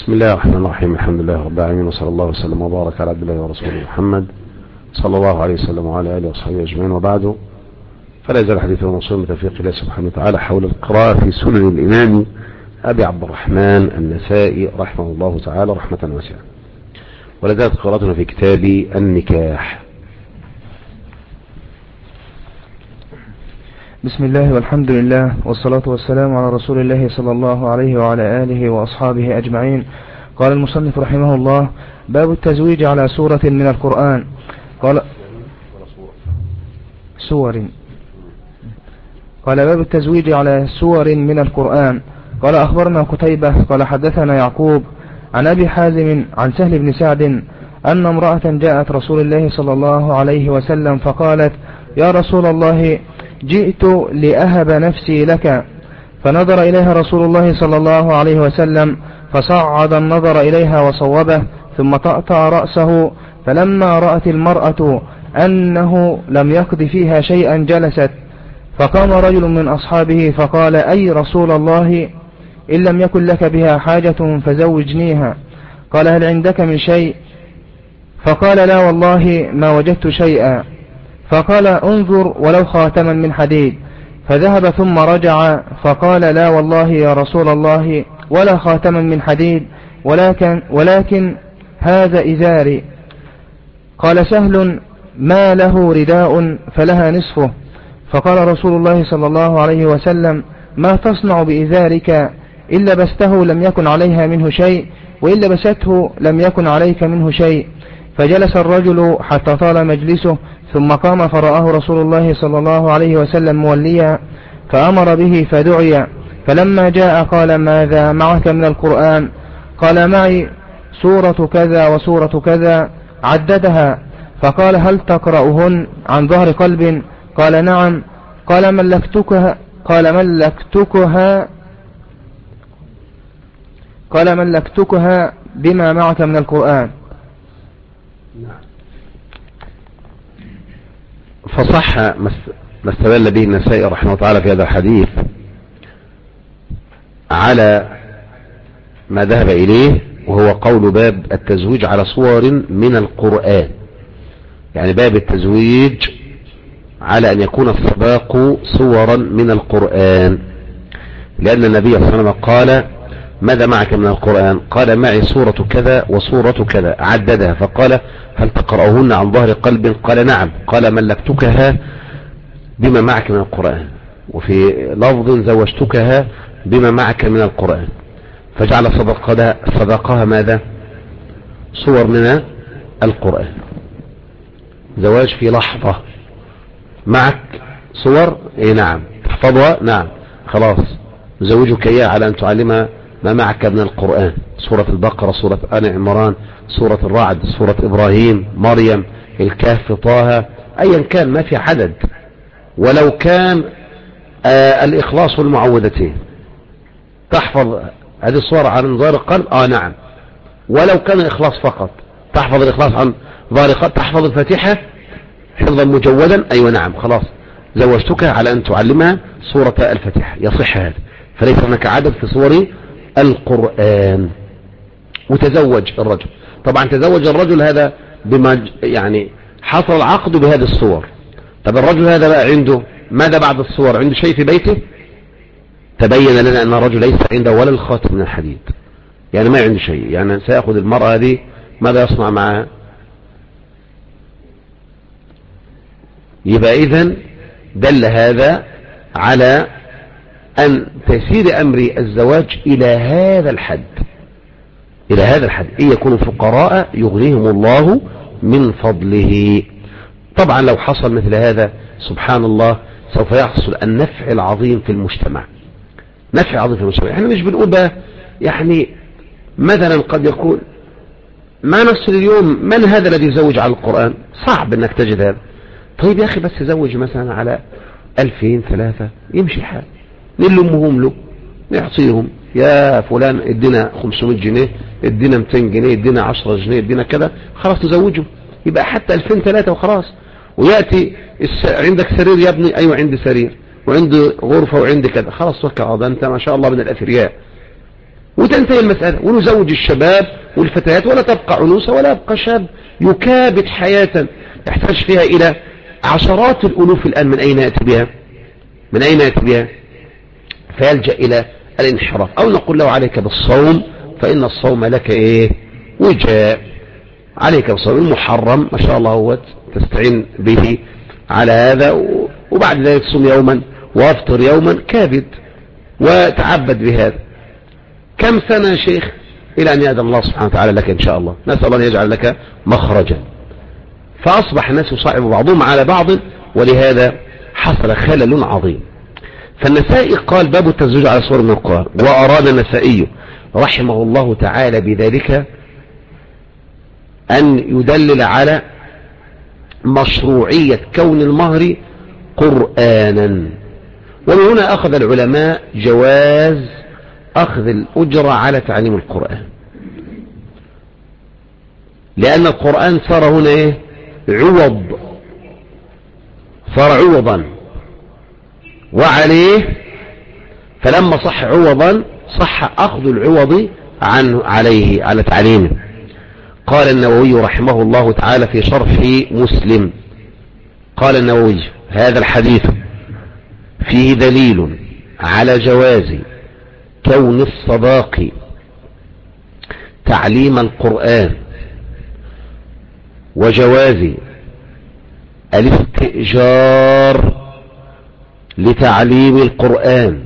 بسم الله الرحمن الرحيم. الحمد لله رب العالمين، وصلى الله وسلم وبارك على عبد الله ورسوله محمد صلى الله عليه وسلم وعلى آله وصحبه أجمعين، وبعد. فلا يزال حديث الموصول بتوفيق الله سبحانه وتعالى حول القراءة في سنن الإمام أبي عبد الرحمن النسائي رحمه الله تعالى رحمة واسعة. ولا زالت قراءتنا في كتاب النكاح. بسم الله والحمد لله والصلاة والسلام على رسول الله صلى الله عليه وعلى آله وأصحابه أجمعين. قال المصنف رحمه الله: باب التزويج على سورة من القرآن. قال باب التزويج على سور من القرآن. قال أخبرنا قتيبة قال حدثنا يعقوب عن أبي حازم عن سهل بن سعد أن امرأة جاءت رسول الله صلى الله عليه وسلم فقالت: يا رسول الله، جئت لأهب نفسي لك. فنظر إليها رسول الله صلى الله عليه وسلم فصعد النظر إليها وصوبه، ثم طأطأ رأسه. فلما رأت المرأة أنه لم يقض فيها شيئا جلست. فقام رجل من أصحابه فقال: أي رسول الله، إن لم يكن لك بها حاجة فزوجنيها. قال: هل عندك من شيء؟ فقال: لا والله ما وجدت شيئا. فقال: انظر ولو خاتما من حديد. فذهب ثم رجع فقال: لا والله يا رسول الله ولا خاتما من حديد، ولكن هذا إزاري. قال سهل: ما له رداء فلها نصفه. فقال رسول الله صلى الله عليه وسلم: ما تصنع بإزارك؟ إن لبسته لم يكن عليها منه شيء، وإن لبسته لم يكن عليك منه شيء. فجلس الرجل حتى طال مجلسه، ثم قام فرآه رسول الله صلى الله عليه وسلم موليا، فأمر به فدعي. فلما جاء قال: ماذا معك من القرآن؟ قال: معي سورة كذا وسورة كذا. عددها. فقال: هل تقرأهن عن ظهر قلب؟ قال: نعم. قال: ملكتكها بما معك من القرآن. فصح ما استدل به النسائي رحمه الله تعالى في هذا الحديث على ما ذهب إليه، وهو قول باب التزويج على صور من القرآن، يعني باب التزويج على أن يكون الصداق صورا من القرآن، لأن النبي صلى الله عليه وسلم قال: ماذا معك من القرآن؟ قال: معي سورة كذا وسورة كذا. عددها. فقال: هل تقرأهن عن ظهر قلب؟ قال: نعم. قال: ملكتكها بما معك من القرآن. وفي لفظ: زوجتكها بما معك من القرآن. فجعل صدقها ماذا؟ صور من القرآن. زواج في لحظة. معك صور؟ اي نعم. تحفظها؟ نعم. خلاص، زوجك اياه على ان تعلمها ما معك من القرآن. سورة البقرة، سورة آل عمران، سورة الرعد، سورة إبراهيم، مريم، الكهف، طه، أيا كان، ما في عدد. ولو كان الإخلاص والمعوذتين، تحفظ هذه الصور عن ظهر القلب؟ نعم. ولو كان الإخلاص فقط، تحفظ الإخلاص عن ظهر القلب، تحفظ الفاتحة حفظا مجودا؟ أيوة نعم. خلاص، زوجتك على أن تعلمها سورة الفاتحة. يصح هذا، فليس هناك عدد في صور القرآن. وتزوج الرجل، طبعا تزوج الرجل هذا بما يعني حصل العقد بهذه الصور. طب الرجل هذا بقى عنده ماذا بعد الصور؟ عنده شيء في بيته؟ تبين لنا أن الرجل ليس عنده ولا الخاتم من الحديد، يعني ما عنده شيء. يعني سيأخذ المرأة هذه، ماذا يصنع معها؟ يبقى إذن دل هذا على أن تسير أمر الزواج إلى هذا الحد، إلى هذا الحد. إن يكونوا فقراء يغنيهم الله من فضله. طبعا لو حصل مثل هذا سبحان الله سوف يحصل النفع العظيم في المجتمع، نفع عظيم في المجتمع. احنا مش بنقول بقى يعني مثلا قد يكون ما نصل اليوم من هذا الذي يزوج على القرآن؟ صعب انك تجد هذا. طيب يا أخي، بس زوج مثلا على 2000 3 يمشي حال، نلمهم له، نعطيهم: يا فلان ادينا 500 جنيه، ادينا 200 جنيه، ادينا 10 جنيه، ادينا كذا، خلاص نزوجه. يبقى حتى 2000 3 وخلاص. ويأتي عندك سرير يا ابني؟ ايوه عندي سرير، وعندي غرفة، وعندي كذا. خلاص توكل على الله، انت ما شاء الله من الأثرياء. وتنتهي المسألة، ونزوج الشباب والفتيات، ولا تبقى عنوسة ولا يبقى شاب يكابد حياة يحتاج فيها إلى عشرات الألوف الآن. من أين يأتي بها؟ من أين يأتي بها؟ فيلجأ إلى الانحراف، أو نقول له عليك بالصوم فإن الصوم لك إيه؟ وجاء. عليك بالصوم المحرم ما شاء الله هو تستعين به على هذا، وبعد ذلك صوم يوما وافطر يوما كابد وتعبد بهذا. كم سنة يا شيخ إلى أن يأذن الله سبحانه وتعالى لك إن شاء الله، نسأل الله أن يجعل لك مخرجا. فأصبح الناس يصعب بعضهم على بعض، ولهذا حصل خلل عظيم. فالنسائي قال باب التزويج على صور من القرآن، وأراد النسائي رحمه الله تعالى بذلك أن يدلل على مشروعية كون المهر قرآنا. ومن هنا أخذ العلماء جواز أخذ الأجرة على تعليم القرآن، لأن القرآن صار هنا إيه؟ عوض، صار عوضا وعليه، فلما صح عوضا صح أخذ العوض عنه عليه على تعليمه. قال النووي رحمه الله تعالى في شرح مسلم، قال النووي هذا الحديث فيه دليل على جواز كون الصداق تعليم القرآن، وجواز الاستئجار لتعليم القرآن،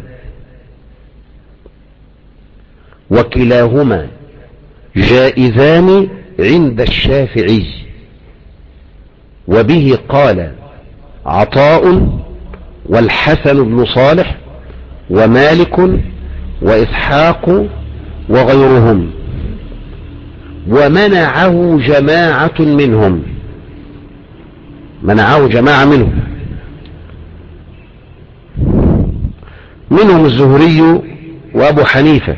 وكلاهما جائزان عند الشافعي. وبه قال عطاء والحسن بن صالح ومالك وإسحاق وغيرهم، ومنعه جماعة منهم، منعه جماعة منهم الزهري وأبو حنيفة.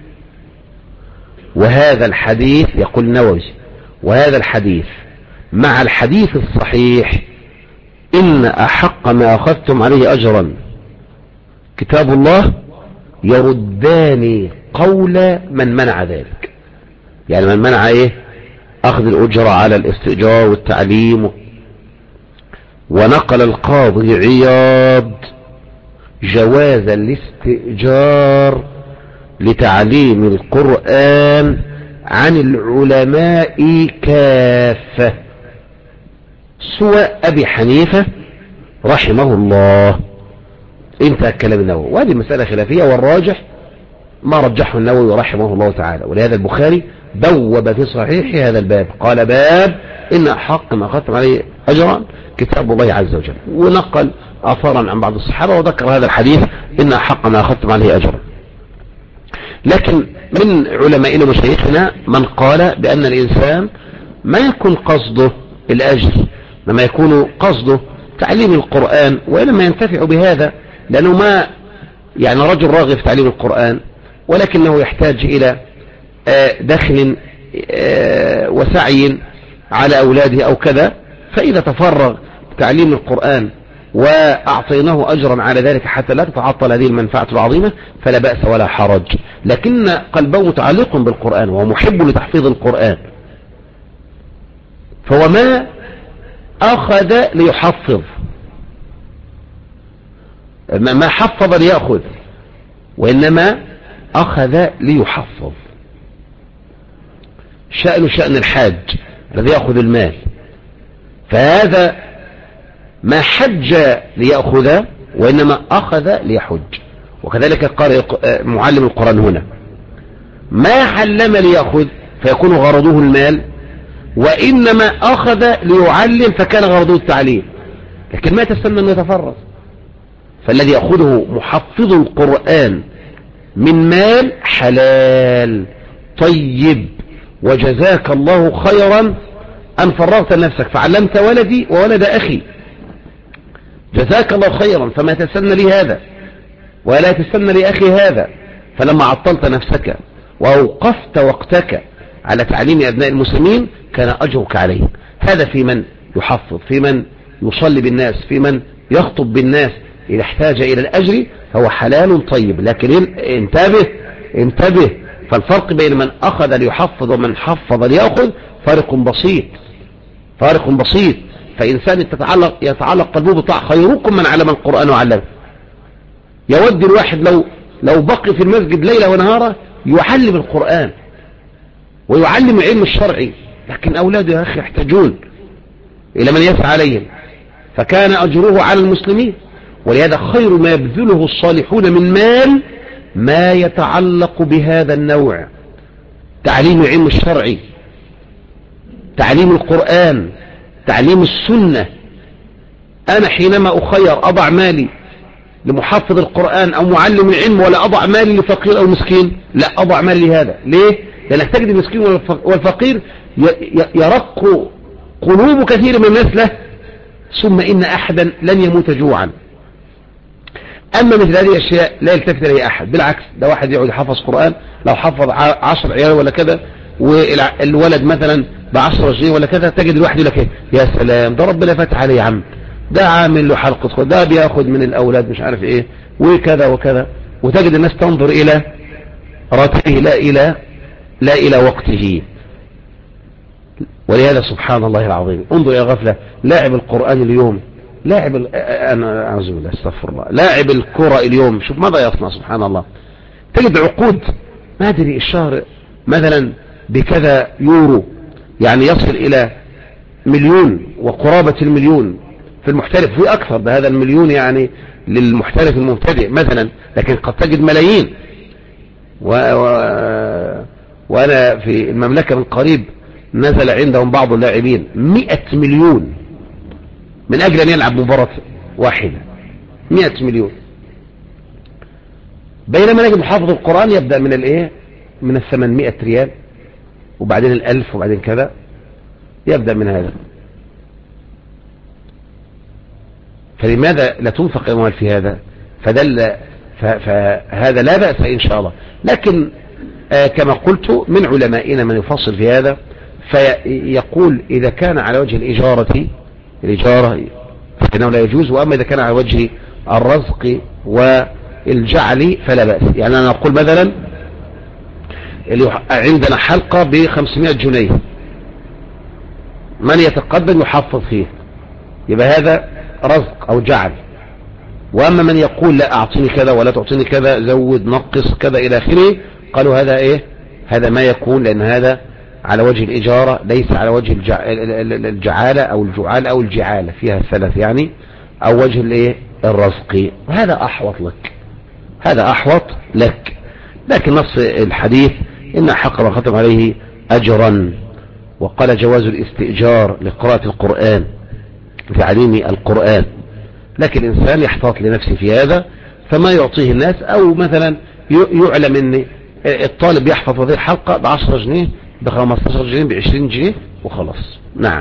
وهذا الحديث يقول النووي وهذا الحديث مع الحديث الصحيح إن أحق ما أخذتم عليه أجرا كتاب الله يردان قول من منع ذلك. يعني من منع إيه؟ أخذ الأجرة على الاستئجار والتعليم. ونقل القاضي عياض جواز الاستئجار لتعليم القرآن عن العلماء كافة سوى أبي حنيفة رحمه الله. انتهى الكلام النووي، وهذه مسألة خلافية، والراجح ما رجحه النووي رحمه الله تعالى. ولهذا البخاري بوب في صحيح هذا الباب، قال باب إن أحق ما أخذتم عليه أجرا كتاب الله عز وجل، ونقل آثارا عن بعض الصحابة وذكر هذا الحديث إن أحق ما أخذتم عليه أجرا. لكن من علمائنا ومشايخنا من قال بأن الإنسان ما يكون قصده الأجر، لما يكون قصده تعليم القرآن، وإنما ينتفع بهذا، لأنه ما يعني رجل راغب في تعليم القرآن ولكنه يحتاج إلى دخل وسعي على أولاده أو كذا، فإذا تفرغ تعليم القرآن وأعطيناه أجرا على ذلك حتى لا تتعطل هذه المنفعة العظيمة فلا بأس ولا حرج. لكن قلبه متعلق بالقرآن وهو محب لتحفيظ القرآن، فهو ما أخذ ليحفظ، ما حفظ ليأخذ، وإنما أخذ ليحفظ. شأن الحاج الذي يأخذ المال، فهذا ما حج ليأخذ وإنما أخذ ليحج. وكذلك قال معلم القرآن هنا ما علم ليأخذ فيكون غرضه المال، وإنما أخذ ليعلم فكان غرضه التعليم، لكن ما تستنى أن يتفرغ. فالذي يأخذه محفظ القرآن من مال حلال طيب، وجزاك الله خيرا أن فرغت نفسك فعلمت ولدي وولد أخي، جزاك الله خيرا، فما تستنى لي هذا ولا تستنى لأخي هذا. فلما عطلت نفسك وأوقفت وقتك على تعليم أبناء المسلمين كان أجرك عليه. هذا في من يحفظ، في من يصلي بالناس، في من يخطب بالناس. إذا احتاج إلى الأجر فهو حلال طيب، لكن انتبه فالفرق بين من أخذ ليحفظ ومن حفظ ليأخذ فارق بسيط، فارق بسيط. فإنسان يتعلق قلبه بطاعة، خيركم من علم القرآن وعلمه. يود الواحد لو بقي في المسجد ليلة ونهارا يعلم القرآن ويعلم العلم الشرعي، لكن أولاده يا أخي يحتاجون إلى من يسعى عليهم، فكان أجره على المسلمين. ولهذا خير ما يبذله الصالحون من مال ما يتعلق بهذا النوع، تعليم العلم الشرعي، تعليم القرآن، تعليم السنة. أنا حينما أخير أضع مالي لمحفظ القرآن أو معلم العلم، ولا أضع مالي لفقير أو مسكين، لا أضع مالي لهذا. ليه؟ لأن تجد المسكين والفقير يرق قلوب كثير من الناس له، ثم إن أحدا لن يموت جوعا. أما مثل هذه الأشياء لا يلتفت إليه أحد، بالعكس ده واحد يقعد يحفظ قرآن، لو حفظ 10 عيال ولا كذا، والولد مثلا ب10 جنيه ولا كذا، تجد الواحد يقول لك يا سلام ده ربنا فتح عليه يا عم، ده عامل له حلقة، ده بياخد من الأولاد مش عارف إيه وكذا وكذا. وتجد الناس تنظر إلى راتبه لا إلى وقته. ولهذا سبحان الله العظيم، انظر يا غفلة، لاعب القرآن اليوم، أنا أعوذ بالله استغفر الله، لاعب الكرة اليوم شوف ماذا يصنع سبحان الله. تجد عقود ما أدري الشهر مثلا بكذا يورو، يعني يصل إلى مليون وقرابة المليون في المحترف، في أكثر ده، هذا المليون يعني للمحترف المبتدئ مثلا، لكن قد تجد ملايين. وأنا في المملكة من قريب نزل عندهم بعض اللاعبين 100 مليون من أجل أن يلعب مباراة واحدة، 100 مليون. بينما نجد محافظ القرآن يبدأ من الايه، من 800 ريال، وبعدين 1000، وبعدين كذا، يبدأ من هذا. فلماذا لا تنفق أموال في هذا؟ فهذا لا بأس إن شاء الله. لكن كما قلت من علمائنا من يفصل في هذا، فيقول إذا كان على وجه الإجارة فإنه لا يجوز، وأما إذا كان على وجه الرزق والجعل فلا بأس. يعني أنا أقول مثلا عندنا حلقة ب500 جنيه، من يتقدم يحفظ فيه، يبقى هذا رزق أو جعل. وأما من يقول لا أعطيني كذا ولا تعطيني كذا، زود نقص كذا إلى آخره، قالوا هذا إيه، هذا ما يكون، لأن هذا على وجه الإجارة ليس على وجه الجعالة أو الجعالة أو الجعالة، فيها الثلاث يعني، أو وجه الإيه الرزق. وهذا أحوط لك، هذا أحوط لك. لكن نص الحديث إن حق ما ختم عليه أجرا، وقال جواز الاستئجار لقراءة القرآن لتعليم القرآن. لكن الإنسان يحتاط لنفسه في هذا، فما يعطيه الناس، أو مثلا يعلم أن الطالب يحفظ هذه الحلقة ب10 جنيه، ب15 جنيه، ب20 جنيه وخلاص. نعم.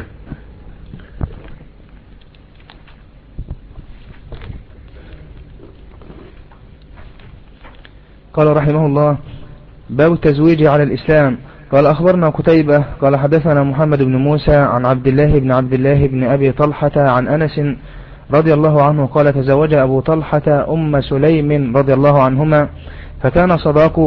قال رحمه الله: باب التزويج على الإسلام. قال أخبرنا قتيبة قال حدثنا محمد بن موسى عن عبد الله بن أبي طلحة عن أنس رضي الله عنه قال: تزوج أبو طلحة أم سليم رضي الله عنهما، فكان صداق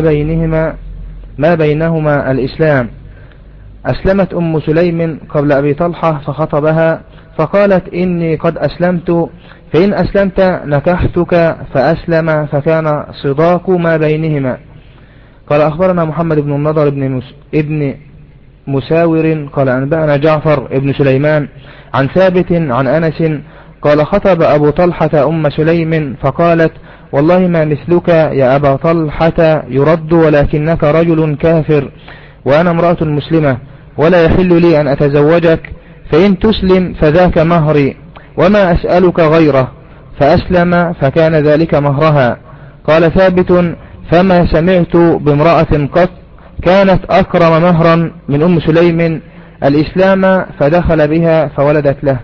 ما بينهما الإسلام. أسلمت أم سليم قبل أبي طلحة فخطبها، فقالت: إني قد أسلمت، فإن أسلمت نكحتك، فأسلم، فكان صداق ما بينهما. قال أخبرنا محمد بن النضر ابن مساور قال أنبأنا جعفر ابن سليمان عن ثابت عن أنس قال: خطب أبو طلحة أم سليم فقالت: والله ما مثلك يا أبا طلحة يرد، ولكنك رجل كافر وأنا امرأة مسلمة، ولا يحل لي أن أتزوجك، فإن تسلم فذاك مهري، وما أسألك غيره. فأسلم فكان ذلك مهرها. قال ثابت: فما سمعت بامرأة قط كانت أكرم مهرا من أم سليم الإسلام، فدخل بها فولدت له.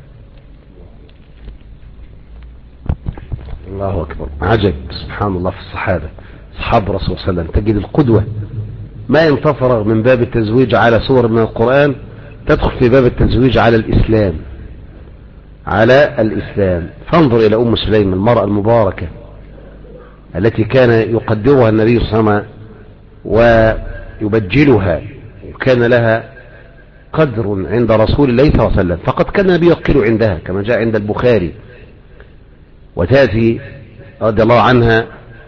الله أكبر. عجب سبحان الله في الصحابة، صحابة رسول الله صلى الله عليه وسلم، تجد القدوة ما ينتفرغ من باب التزويج على سور من القرآن، تدخل في باب التزويج على الإسلام، على الإسلام. فانظر إلى أم سليم المرأة المباركة التي كان يقدرها النبي صلى الله عليه وسلم ويبجلها، وكان لها قدر عند رسول الله صلى الله عليه وسلم، فقد كان النبي يقل عندها كما جاء عند البخاري. وتأتي رضي الله عنها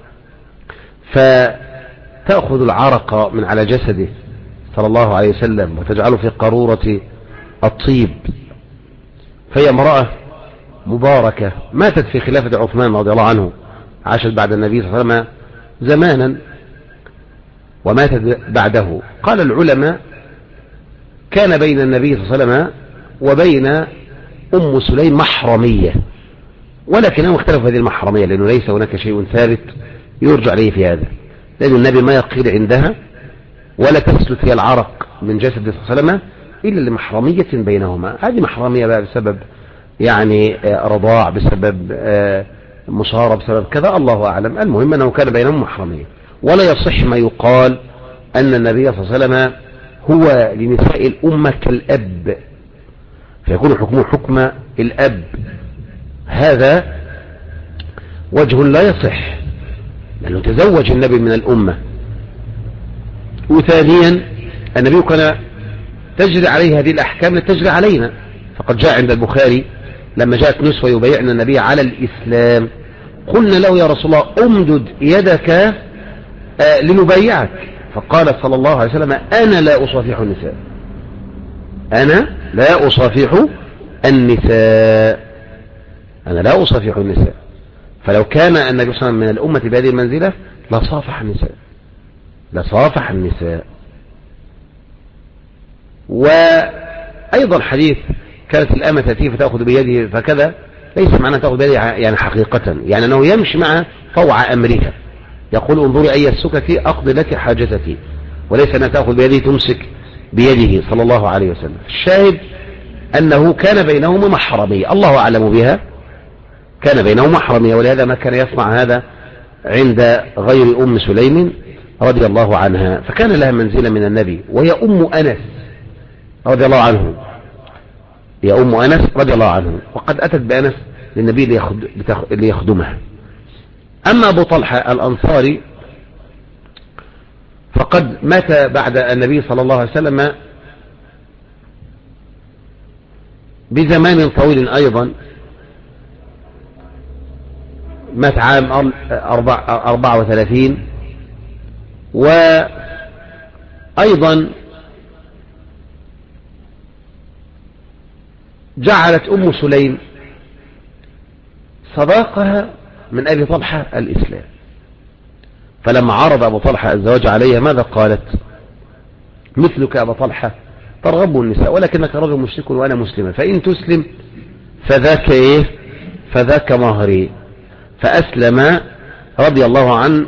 فتأخذ العرق من على جسده صلى الله عليه وسلم وتجعله في قارورة الطيب، فهي امرأة مباركة ماتت في خلافة عثمان رضي الله عنه، عاشت بعد النبي صلى الله عليه وسلم زمانا وماتت بعده. قال العلماء كان بين النبي صلى الله عليه وسلم وبين أم سليم محرمية، ولكنهم اختلفوا هذه المحرمية لأنه ليس هناك شيء ثابت يرجع عليه في هذا، لأن النبي ما يقيل عندها ولا تسلت هي العرق من جسد صلى الله عليه وسلم إلا لمحرمية بينهما. هذه محرمية بقى بسبب يعني رضاع، بسبب مصارة، بسبب كذا، الله أعلم. المهم أنه كان بينهم محرمية. ولا يصح ما يقال أن النبي صلى الله عليه وسلم هو لنساء الأمة كالأب، فيكون حكمه حكم الأب. هذا وجه لا يصح، لأنه تزوج النبي من الأمة. وثانيا النبي كان تجري عليه هذه الأحكام لتجري علينا، فقد جاء عند البخاري لما جاءت نسوة يبايعنا النبي على الإسلام، قلنا له يا رسول الله أمدد يدك لنبايعك، فقال صلى الله عليه وسلم أنا لا أصافح النساء، أنا لا أصافح النساء، أنا لا أصافح النساء. فلو كان النبي صلى الله عليه وسلم من الأمة بهذه المنزلة لصافح النساء، لصافح النساء. وأيضا حديث كانت الأمة تأتيه فتأخذ بيده فكذا، ليس معنى تأخذ بيده يعني حقيقة، يعني أنه يمشي مع طوع أمرها، يقول انظري أي السكك أقضي لك حاجتك، وليس أنها تأخذ بيده تمسك بيده صلى الله عليه وسلم. الشاهد أنه كان بينهما محرمية، الله أعلم بها، كان بينهما محرمية، ولهذا ما كان يصنع هذا عند غير أم سليم رضي الله عنها، فكان لها منزلة من النبي. وهي أم أنس رضي الله عنه، هي أم أنس رضي الله عنه، وقد أتت بأنس للنبي ليخدمها. أما أبو طلحة الأنصاري فقد مات بعد النبي صلى الله عليه وسلم بزمان طويل أيضا، مات عام 34. وأيضا جعلت أم سليم صداقها من أبي طلحة الإسلام، فلما عرض أبو طلحة الزواج عليها ماذا قالت؟ مثلك أبا طلحة ترغب النساء ولكنك رجل مشرك وأنا مسلمة، فإن تسلم فذاك إيه؟ فذاك مهري. فأسلم رضي الله عنه،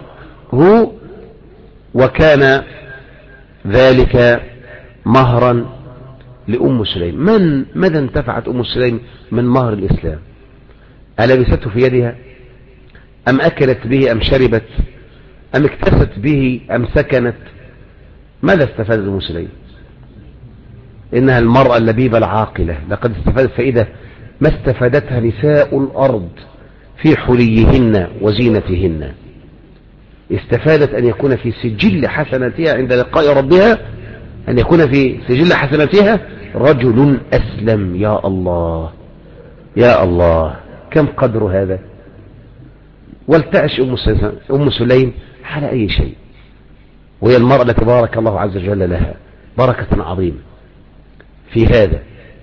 وكان ذلك مهرا لأم سليم. ماذا انتفعت أم سليم من مهر الإسلام؟ ألبسته في يدها، أم أكلت به، أم شربت، أم اكتست به، أم سكنت؟ ماذا استفادت أم سليم؟ إنها المرأة اللبيبة العاقلة، لقد استفادت فائدة ما استفادتها نساء الأرض في حليهن وزينتهن. استفادت أن يكون في سجل حسناتها عند لقاء ربها، أن يكون في سجل حسناتها رجل أسلم. يا الله يا الله، كم قدر هذا. ولتعش أم سليم على أي شيء، وهي المرأة التي بارك الله عز وجل لها بركة عظيمة في هذا.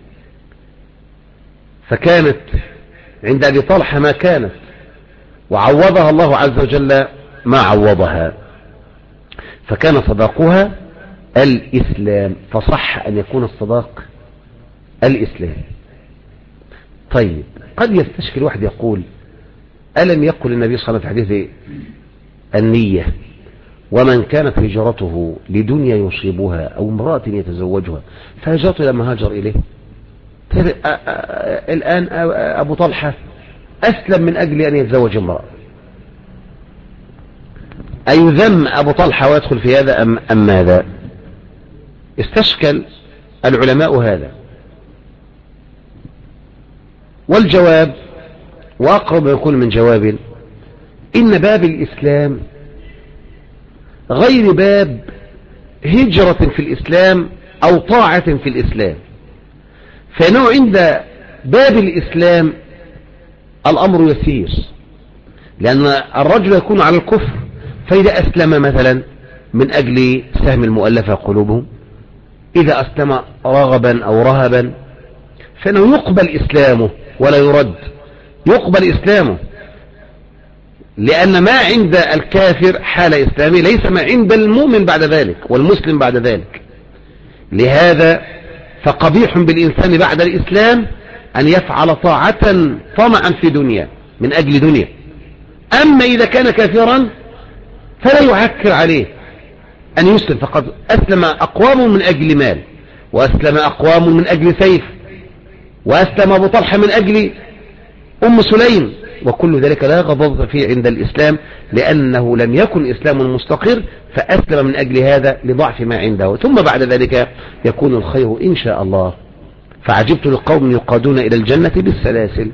فكانت عند أبي طلحة ما كانت، وعوضها الله عز وجل ما عوضها، فكان صداقها الإسلام، فصح أن يكون الصداق الإسلام. طيب، قد يستشكل واحد يقول ألم يقل النبي صلى الله عليه وسلم في حديث النية ومن كانت هجرته لدنيا يصيبها أو امرأة يتزوجها فهجرته لما هاجر إليه؟ الآن أبو طلحة أسلم من أجل أن يتزوج امرأة، أيذم أبو طلحة ويدخل في هذا أم ماذا؟ استشكل العلماء هذا، والجواب وأقرب يكون من جواب إن باب الإسلام غير باب هجرة في الإسلام أو طاعة في الإسلام. فإنه عند باب الإسلام الأمر يسير، لأن الرجل يكون على الكفر، فإذا أسلم مثلا من أجل سهم المؤلفة قلوبهم، إذا أسلم رغبا أو رهبا، فإنه يقبل إسلامه ولا يرد، يقبل إسلامه، لأن ما عند الكافر حال إسلامه ليس ما عند المؤمن بعد ذلك والمسلم بعد ذلك. لهذا فقبيح بالإنسان بعد الإسلام أن يفعل طاعة طمعا في دنيا من أجل دنيا. أما إذا كان كافرا فلا يعكر عليه أن يسلم، فقد أسلم أقوام من أجل مال، وأسلم أقوام من أجل سيف، وأسلم أبو طلحة من أجل أم سليم، وكل ذلك لا غضاضة فيه عند الإسلام، لأنه لم يكن إسلام مستقر، فأسلم من أجل هذا لضعف ما عنده، ثم بعد ذلك يكون الخير إن شاء الله. فعجبت لقوم يقادون إلى الجنة بالسلاسل،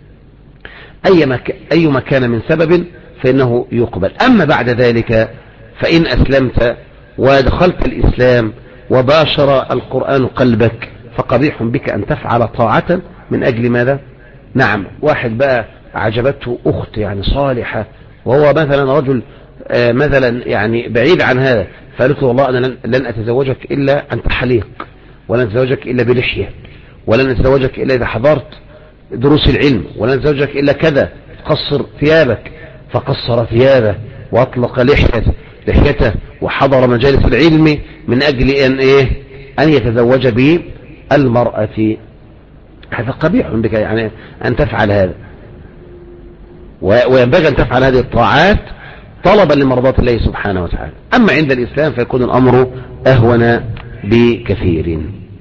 أي مكان من سبب فإنه يقبل. أما بعد ذلك فإن أسلمت ودخلت الإسلام وباشر القرآن قلبك، فقبيح بك أن تفعل طاعة من أجل ماذا؟ نعم، واحد بقى عجبته أخت يعني صالحة، وهو مثلا رجل مثلا يعني بعيد عن هذا، فقالت له والله أنا لن أتزوجك إلا أنت حليق، ولن أتزوجك إلا بلحية، ولن أتزوجك إلا إذا حضرت دروس العلم، ولن أتزوجك إلا كذا، قصر ثيابك. فقصر ثيابه وأطلق لحيته وحضر مجالس العلم من أجل أن يتزوج بالمرأة. هذا قبيح بك يعني أن تفعل هذا، وينبغي أن تفعل هذه الطاعات طلبا لمرضات الله سبحانه وتعالى. أما عند الإسلام فيكون الأمر أهون بكثير.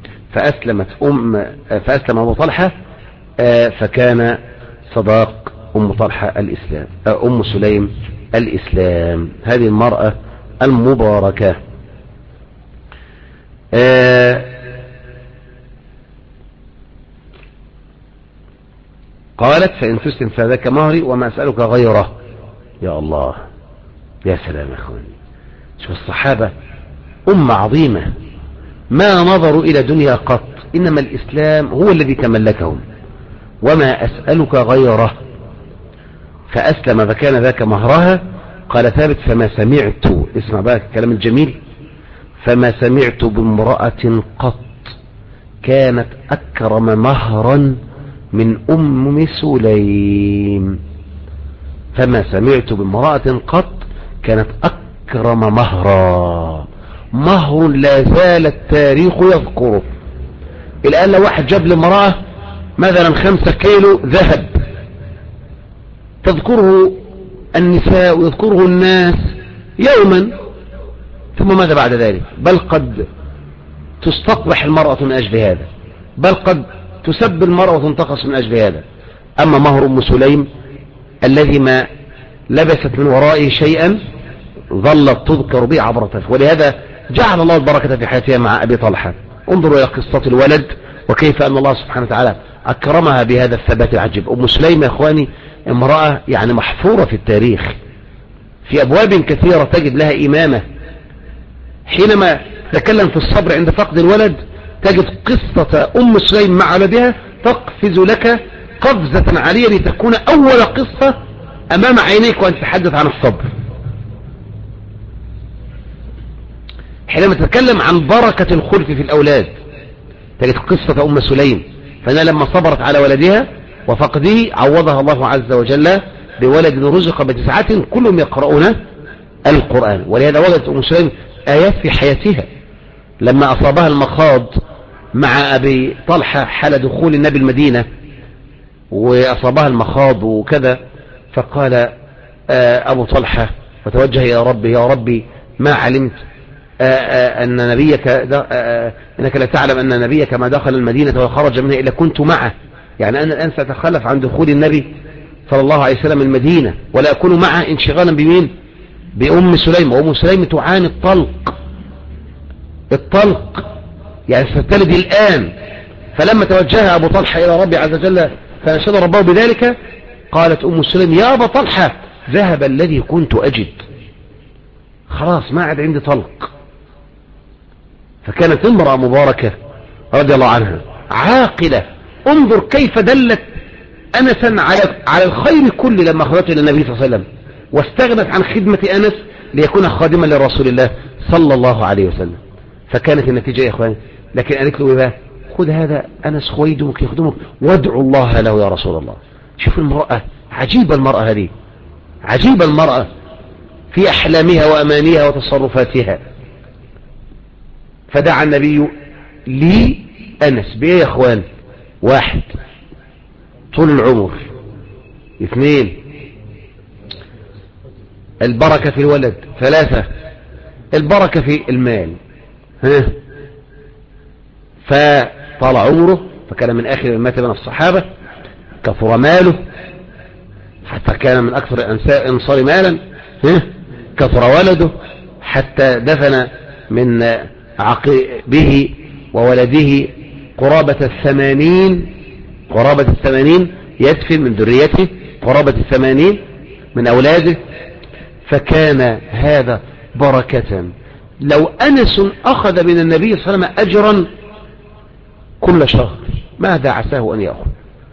فأسلم أبو طلحة، فكان صداق أم طلحة الإسلام، أم سليم الإسلام، هذه المرأة المباركة. قالت فإن تسلم فذاك مهري وما أسألك غيره. يا الله، يا سلام يا أخواني، شوف الصحابة أمة عظيمة ما نظروا إلى دنيا قط، إنما الإسلام هو الذي تملكهم. وما أسألك غيره، فأسلم فكان ذاك مهرها. قال ثابت فما سمعت، اسمع بقى الكلام الجميل، فما سمعت بامرأة قط كانت أكرم مهرا من أم سليم. فما سمعت بامرأة قط كانت أكرم مهرا، مهر لا زال التاريخ يذكره. الآن لو واحد جاب لامرأة مثلا 5 كيلو ذهب، تذكره النساء ويذكره الناس يوما، ثم ماذا بعد ذلك؟ بل قد تستقبح المرأة من أجل هذا، بل قد تسب المرأة وتنتقص من أجل هذا. أما مهر أم سليم الذي ما لبست من ورائه شيئا ظلت تذكر به عبر التاريخ، ولهذا جعل الله البركة في حياتها مع أبي طلحة. انظروا إلى قصة الولد وكيف أن الله سبحانه وتعالى أكرمها بهذا الثبات العجيب. أم سليم يا إخواني امرأة يعني محفورة في التاريخ، في أبواب كثيرة تجد لها إمامة. حينما تكلم في الصبر عند فقد الولد تجد قصة أم سليم مع ولدها تقفز لك قفزة عالية لتكون أول قصة أمام عينيك وأن تتحدث عن الصبر. حينما تتكلم عن بركة الخلف في الأولاد تجد قصة أم سليم، فأنا لما صبرت على ولدها وفقده عوضها الله عز وجل بولد رزق ب9 كلهم يقرؤون القرآن. ولهذا وجدت أم سليم آيات في حياتها لما أصابها المخاض مع أبي طلحة حال دخول النبي المدينة، وأصابها المخاض وكذا، فقال أبو طلحة وتوجه إلى ربي: يا ربي ما علمت أن نبيك إنك لا تعلم أن نبيك ما دخل المدينة وخرج منها إلا كنت معه، يعني أنا الآن سأتخلف عن دخول النبي صلى الله عليه وسلم المدينة ولا أكون معه انشغالا بمين؟ بأم سليم. وأم سليم تعاني الطلق يعني ستلد الآن. فلما توجه أبو طلحة إلى ربي عز وجل فأنشد ربه بذلك قالت أم سليم: يا أبا طلحة ذهب الذي كنت أجد، خلاص ما عاد عندي طلق. فكانت امرأة مباركة رضي الله عنها عاقلة، انظر كيف دلت أنسا على الخير كله لما أخذته إلى النبي صلى الله عليه وسلم، واستغنت عن خدمة أنس ليكون خادما لرسول الله صلى الله عليه وسلم. فكانت النتيجة يا إخواني، لكن قالت له إيه بقى؟ خذ هذا أنس خويدمك يخدمك وادعو الله له يا رسول الله. شوف المرأة، عجيبة المرأة هذه، عجيبة المرأة في أحلامها وأمانيها وتصرفاتها. فدعا النبي لي أنس بإيه يا إخوان؟ 1 طول العمر، 2 البركة في الولد، 3 البركة في المال. فطال عمره فكان من آخر ما مات من الصحابة، كثر ماله حتى كان من أكثر الأنصار مالا، كثر ولده حتى دفن من عقبه وولده قرابة 80 يدفن من ذريته قرابة 80 من أولاده. فكان هذا بركة. لو أنس أخذ من النبي صلى الله عليه وسلم أجرا كل شهر ما دعسه أن يأخذ،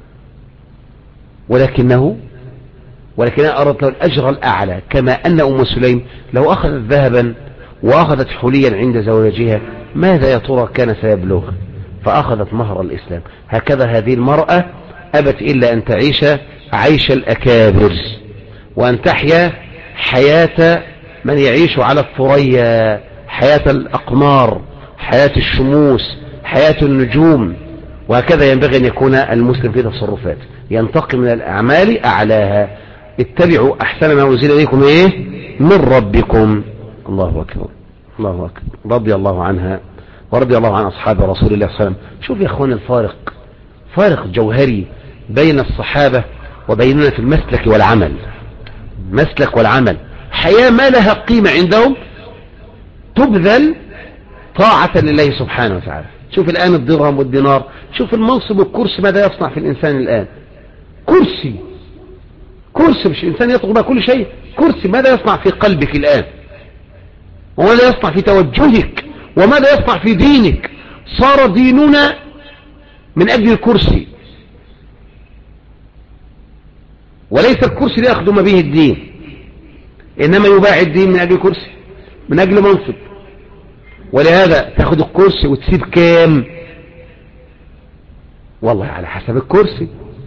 ولكن أردت له الأجر الأعلى. كما أن أم سليم لو أخذت ذهبا وأخذت حليا عند زوجها ماذا يا ترى كان سيبلغ؟ فأخذت مهر الإسلام. هكذا هذه المرأة أبت إلا أن تعيش عيش الأكابر، وأن تحيا حياة من يعيش على الثريا، حياة الأقمار، حياة الشموس، حياة النجوم. وهكذا ينبغي أن يكون المسلم في تصرفات، ينتقي من الأعمال أعلاها. اتبعوا أحسن ما أنزل إليكم من ربكم. الله أكبر، الله أكبر. رضي الله عنها ورضي الله عن أصحاب رسول الله صلى الله عليه وسلم. شوف يا أخوان الفارق، فارق جوهري بين الصحابة وبيننا في المسلك والعمل. مسلك والعمل، حياة ما لها قيمة عندهم تبذل طاعة لله سبحانه وتعالى. شوف الآن الدرهم والدينار، شوف المنصب والكرسي ماذا يصنع في الإنسان الآن. كرسي مش الإنسان يطلب بها كل شيء، كرسي ماذا يصنع في قلبك الآن؟ وماذا يصنع في توجهك؟ وماذا يصنع في دينك؟ صار ديننا من أجل الكرسي، وليس الكرسي ليخدم به الدين، إنما يباع الدين من أجل كرسي، من أجل منصب. ولهذا تاخد الكرسي وتسيب كام؟ والله على حسب الكرسي.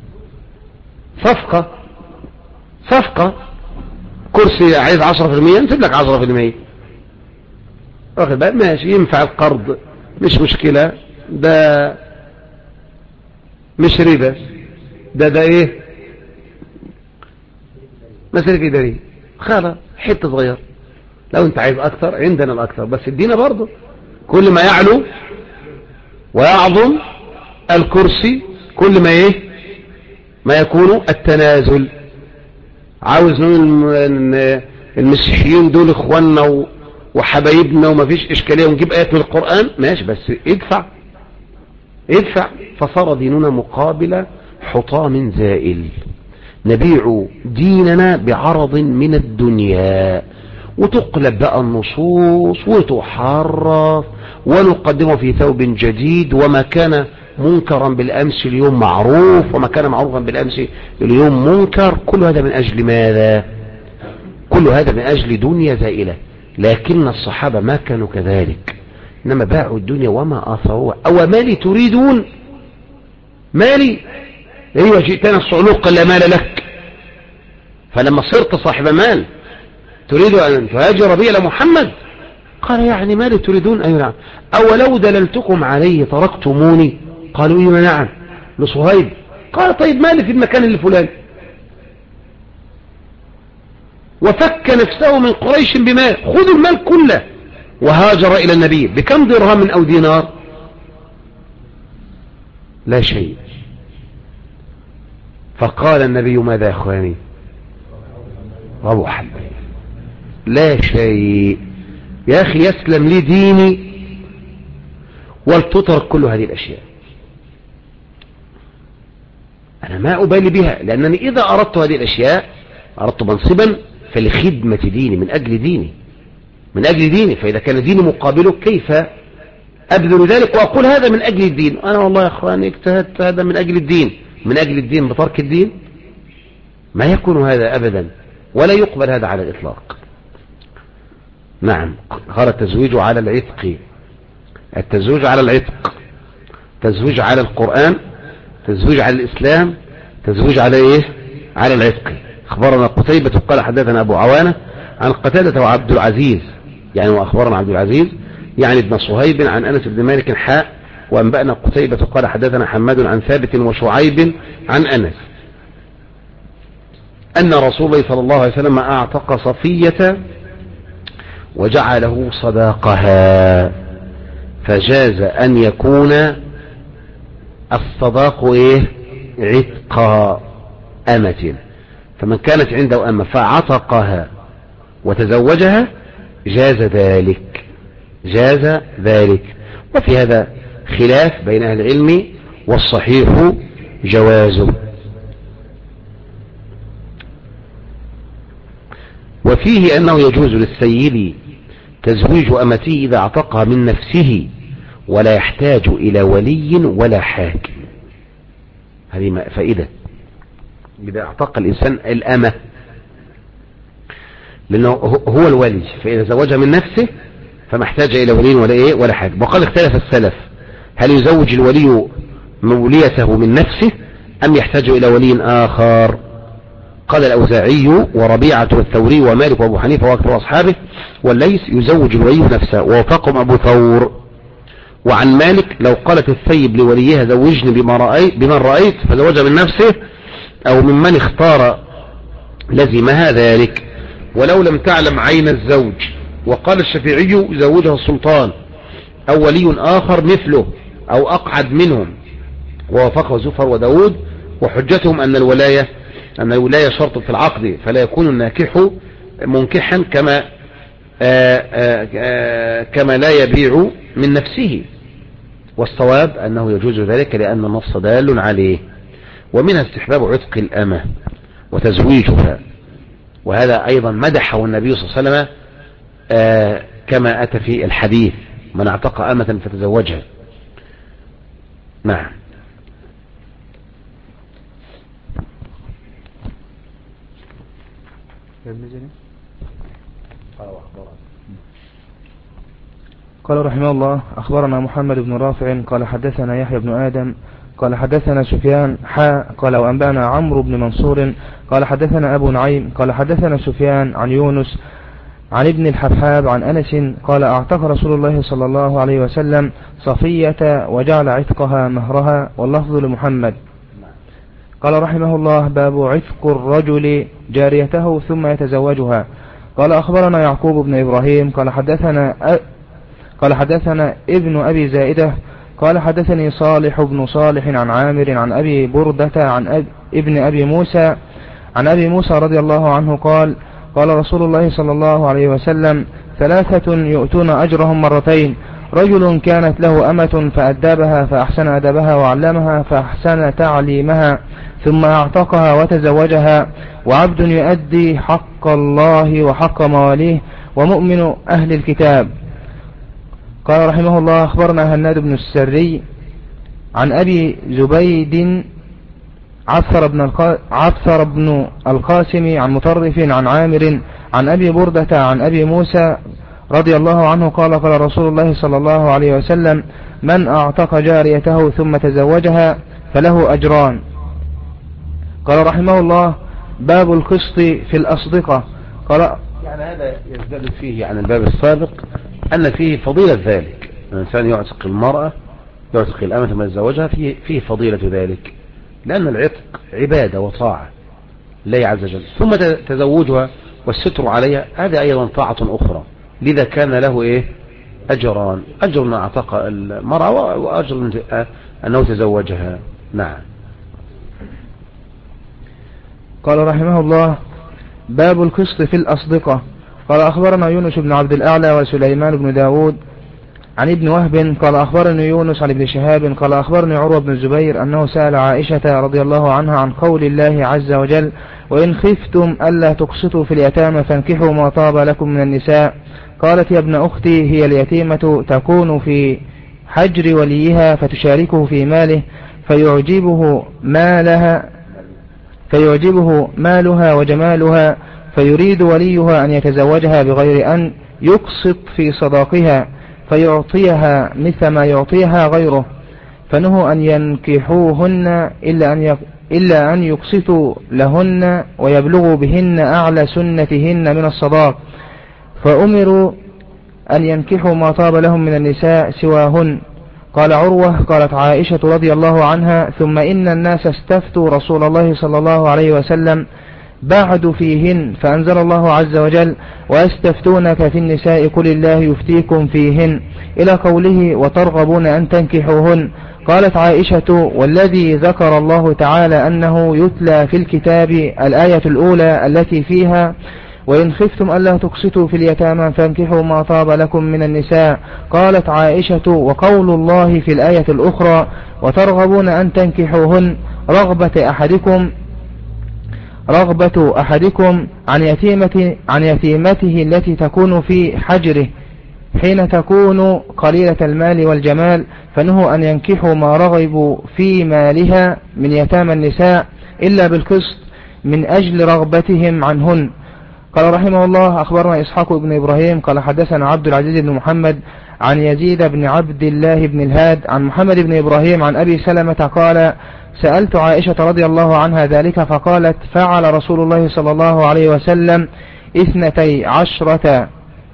صفقة كرسي عايز 10% نسيب لك 10%، واخد بقى ماشي، ينفع القرض مش مشكلة، ده مش ربا، ده ايه مسألة إدارية، خلاص حتة صغير. لو انت عايز اكتر عندنا الاكتر، بس ادينا برضه. كل ما يعلو ويعظم الكرسي كل ما ما يكون التنازل. عاوز نقول المسيحيين دول اخواننا وحبايبنا وما فيش اشكاليه ونجيب ايات من القرآن، ماشي، بس ادفع. فصار ديننا مقابل حطام زائل، نبيع ديننا بعرض من الدنيا، وتقلب بقى النصوص وتحرف ونقدمه في ثوب جديد. وما كان منكرا بالأمس اليوم معروف، وما كان معروفا بالأمس اليوم منكر. كل هذا من أجل ماذا؟ كل هذا من أجل دنيا زائلة. لكن الصحابة ما كانوا كذلك، إنما باعوا الدنيا وما آثروها. أو مالي تريدون؟ مالي؟ ايوه جئتنا الصعلوق قال لا مال لك. فلما صرت صاحب مال تريد أن تهاجر بي إلى محمد؟ قال يعني مالي تريدون؟ أيوة نعم. أولو دللتكم عليه تركتموني؟ قالوا إيوه نعم. لصهيب قال طيب مالي في المكان الفلاني، وفك نفسه من قريش بمال، خذوا المال كله، وهاجر إلى النبي. بكم درهم أو دينار؟ لا شيء. فقال النبي ماذا يا أخواني؟ روح لا شيء يا أخي، يسلم لي ديني ولتترك كل هذه الأشياء. أنا ما أبالي بها، لأنني إذا أردت هذه الأشياء أردت منصبا فلخدمة ديني، من أجل ديني. من أجل ديني، فإذا كان ديني مقابله كيف أبذل ذلك وأقول هذا من أجل الدين؟ أنا والله يا أخواني اجتهدت هذا من أجل الدين. من أجل الدين بترك الدين؟ ما يكون هذا أبدا، ولا يقبل هذا على الإطلاق. نعم. قال التزويج على العتق، التزويج على العتق، تزويج على القرآن، تزويج على الإسلام، تزويج على إيه؟ على العتق. أخبرنا قتيبة قال حدثنا أبو عوانة عن قتادة وعبد العزيز، يعني وأخبرنا عبد العزيز يعني ابن صهيب عن أنس بن مالك حاء، وأنبأنا قتيبة قال حدثنا حماد عن ثابت وشعيب عن أنس أن رسول الله صلى الله عليه وسلم أعتق صفية وجعله صداقها، فجاز أن يكون الصداق إيه؟ عتق أمة، فمن كانت عنده أمة فعتقها وتزوجها جاز ذلك، جاز ذلك. وفي هذا خلاف بين أهل العلم، والصحيح جوازه. وفيه أنه يجوز للسيد تزويج أمته إذا اعتقها من نفسه ولا يحتاج إلى ولي ولا حاكم. هذه فائدة. إذا اعتق الإنسان الأمة لأنه هو الولي، فإذا زوجها من نفسه فما احتاج إلى ولي ولا إيه ولا حاكم. وقال اختلف السلف هل يزوج الولي موليته من نفسه أم يحتاج إلى ولي آخر؟ قال الأوزاعي وربيعة والثوري ومالك وأبو حنيفة وأكثر أصحابه والليث يزوج الولي نفسه، ووافقهم أبو ثور. وعن مالك لو قالت الثيب لوليها زوجني بمن رأيت فزوجها من نفسه أو ممن اختار لزمها ذلك، ولو لم تعلم عين الزوج. وقال الشافعي يزوجها السلطان أو ولي آخر مثله أو أقعد منهم، ووافقه زفر وداود. وحجتهم أن الولاية شرط في العقد، فلا يكون الناكح منكحا كما لا يبيع من نفسه. والصواب أنه يجوز ذلك لأن النص دال عليه. ومنها استحباب عتق الأمة وتزويجها، وهذا أيضا مدحه النبي صلى الله عليه وسلم كما أتى في الحديث من اعتق أمة فتزوجها. نعم. قال رحمه الله أخبرنا محمد بن رافع قال حدثنا يحيى بن آدم قال حدثنا سفيان قال وأنبأنا عمرو بن منصور قال حدثنا أبو نعيم قال حدثنا سفيان عن يونس عن ابن الحبحاب عن أنس قال اعتق رسول الله صلى الله عليه وسلم صفية وجعل عتقها مهرها، واللفظ لمحمد. قال رحمه الله باب عتق الرجل جاريته ثم يتزوجها. قال أخبرنا يعقوب بن إبراهيم قال حدثنا ابن أبي زائدة قال حدثني صالح بن صالح عن عامر عن أبي بردة عن ابن أبي موسى عن أبي موسى رضي الله عنه قال قال رسول الله صلى الله عليه وسلم ثلاثة يؤتون أجرهم مرتين: رجل كانت له أمة فأدبها فأحسن أدبها وعلمها فأحسن تعليمها ثم أعتقها وتزوجها، وعبد يؤدي حق الله وحق مواليه، ومؤمن أهل الكتاب. قال رحمه الله أخبرنا هناد بن السري عن أبي زبيد عبثر بن القاسم عن مطرف عن عامر عن أبي بردة عن أبي موسى رضي الله عنه قال قال رسول الله صلى الله عليه وسلم: من أعتق جاريته ثم تزوجها فله أجران. قال رحمه الله باب القسط في الأصدقة. قال يعني هذا يزداد فيه عن الباب السابق أن فيه فضيلة ذلك، الإنسان يعتق المرأة يعتق الأمة ثم يتزوجها، فيه فضيلة ذلك، لأن العتق عبادة وطاعة لله عز وجل، ثم تزوجها والستر عليها هذا أيضا طاعة أخرى، لذا كان له أجران: أجر ما اعتق المرأة وأجر أنه تزوجها. نعم. قال رحمه الله باب القسط في الأصدقة. قال أخبرنا يونس بن عبد الأعلى وسليمان بن داود عن ابن وهب قال أخبرني يونس عن ابن شهاب قال أخبرني عروة بن الزبير أنه سأل عائشة رضي الله عنها عن قول الله عز وجل وإن خفتم ألا تقسطوا في اليتامى فانكحوا ما طاب لكم من النساء. قالت يا ابن أختي هي اليتيمة تكون في حجر وليها فتشاركه في ماله فيعجبه مالها وجمالها فيريد وليها أن يتزوجها بغير أن يقسط في صداقها فيعطيها مثل ما يعطيها غيره، فنهوا أن ينكحوهن إلا أن يقسطوا لهن ويبلغوا بهن أعلى سنتهن من الصداق، فأمروا أن ينكحوا ما طاب لهم من النساء سواهن. قال عروة قالت عائشة رضي الله عنها ثم إن الناس استفتوا رسول الله صلى الله عليه وسلم بعد فيهن فأنزل الله عز وجل ويستفتونك في النساء قل الله يفتيكم فيهن إلى قوله وترغبون أن تنكحوهن. قالت عائشة والذي ذكر الله تعالى أنه يتلى في الكتاب الآية الأولى التي فيها وإن خفتم ألا تقسطوا في اليتامى فانكحوا ما طاب لكم من النساء. قالت عائشة وقول الله في الآية الأخرى وترغبون أن تنكحوهن رغبة أحدكم عن يتيمته التي تكون في حجره حين تكون قليلة المال والجمال، فنهوا أن ينكحوا ما رغبوا في مالها من يتامى النساء إلا بالقسط من أجل رغبتهم عنهن. قال رحمه الله أخبرنا إسحاق بن إبراهيم قال حدثنا عبد العزيز بن محمد عن يزيد بن عبد الله بن الهاد عن محمد بن إبراهيم عن أبي سلمة قال سألت عائشة رضي الله عنها ذلك فقالت فعل رسول الله صلى الله عليه وسلم 12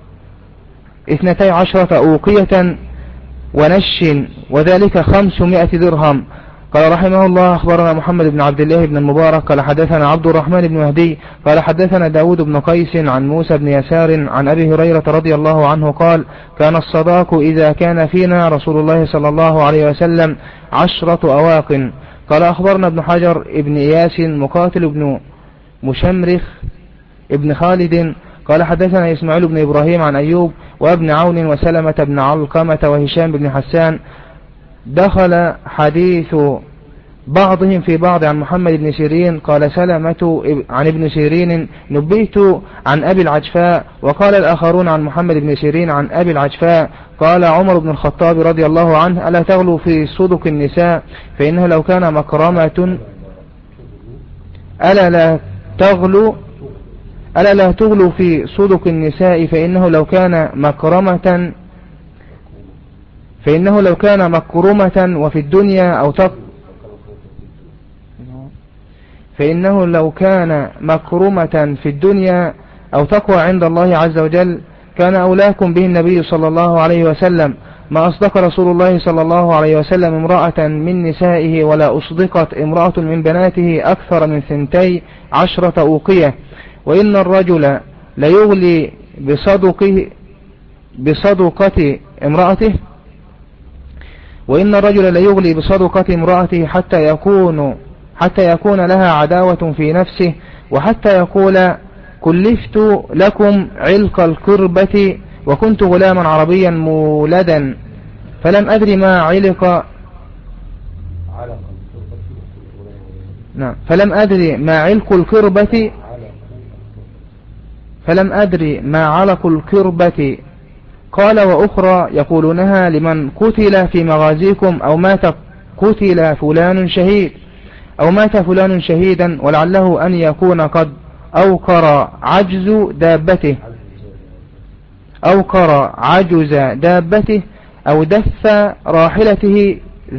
أوقية ونش وذلك 500 درهم. قال رحمه الله أخبرنا محمد بن عبد الله بن المبارك قال حدثنا عبد الرحمن بن مهدي قال حدثنا داود بن قيس عن موسى بن يسار عن أبي هريرة رضي الله عنه قال كان الصداق إذا كان فينا رسول الله صلى الله عليه وسلم 10 أواق. قال أخبرنا ابن حجر ابن إياس مقاتل ابن مشمرخ ابن خالد قال حدثنا إسماعيل بن إبراهيم عن أيوب وابن عون وسلمة بن علقمة وهشام بن حسان دخل حديث بعضهم في بعض عن محمد بن سيرين قال سلمة عن ابن سيرين نبيت عن أبي العجفاء وقال الآخرون عن محمد بن سيرين عن أبي العجفاء قال عمر بن الخطاب رضي الله عنه ألا تغلوا في صدق النساء فإنه لو كان مكرمة ألا لا تغلوا في صدق النساء فإنه لو كان مكرمة وفي الدنيا فإنه لو كان مكرمة في الدنيا أو تقوى عند الله عز وجل كان أولاكم به النبي صلى الله عليه وسلم ما أصدق رسول الله صلى الله عليه وسلم امرأة من نسائه ولا أصدقت امرأة من بناته أكثر من 12 أوقية وإن الرجل ليغلي بصدقة امرأته حتى يكون لها عداوة في نفسه وحتى يقول كلفت لكم علق الكربة وكنت غلاما عربيا مولدا فلم أدري ما علق الكربة قال وأخرى يقولونها لمن قتل في مغازيكم أو مات فلان شهيدا ولعله أن يكون قد أوقر عجز دابته أو دف راحلته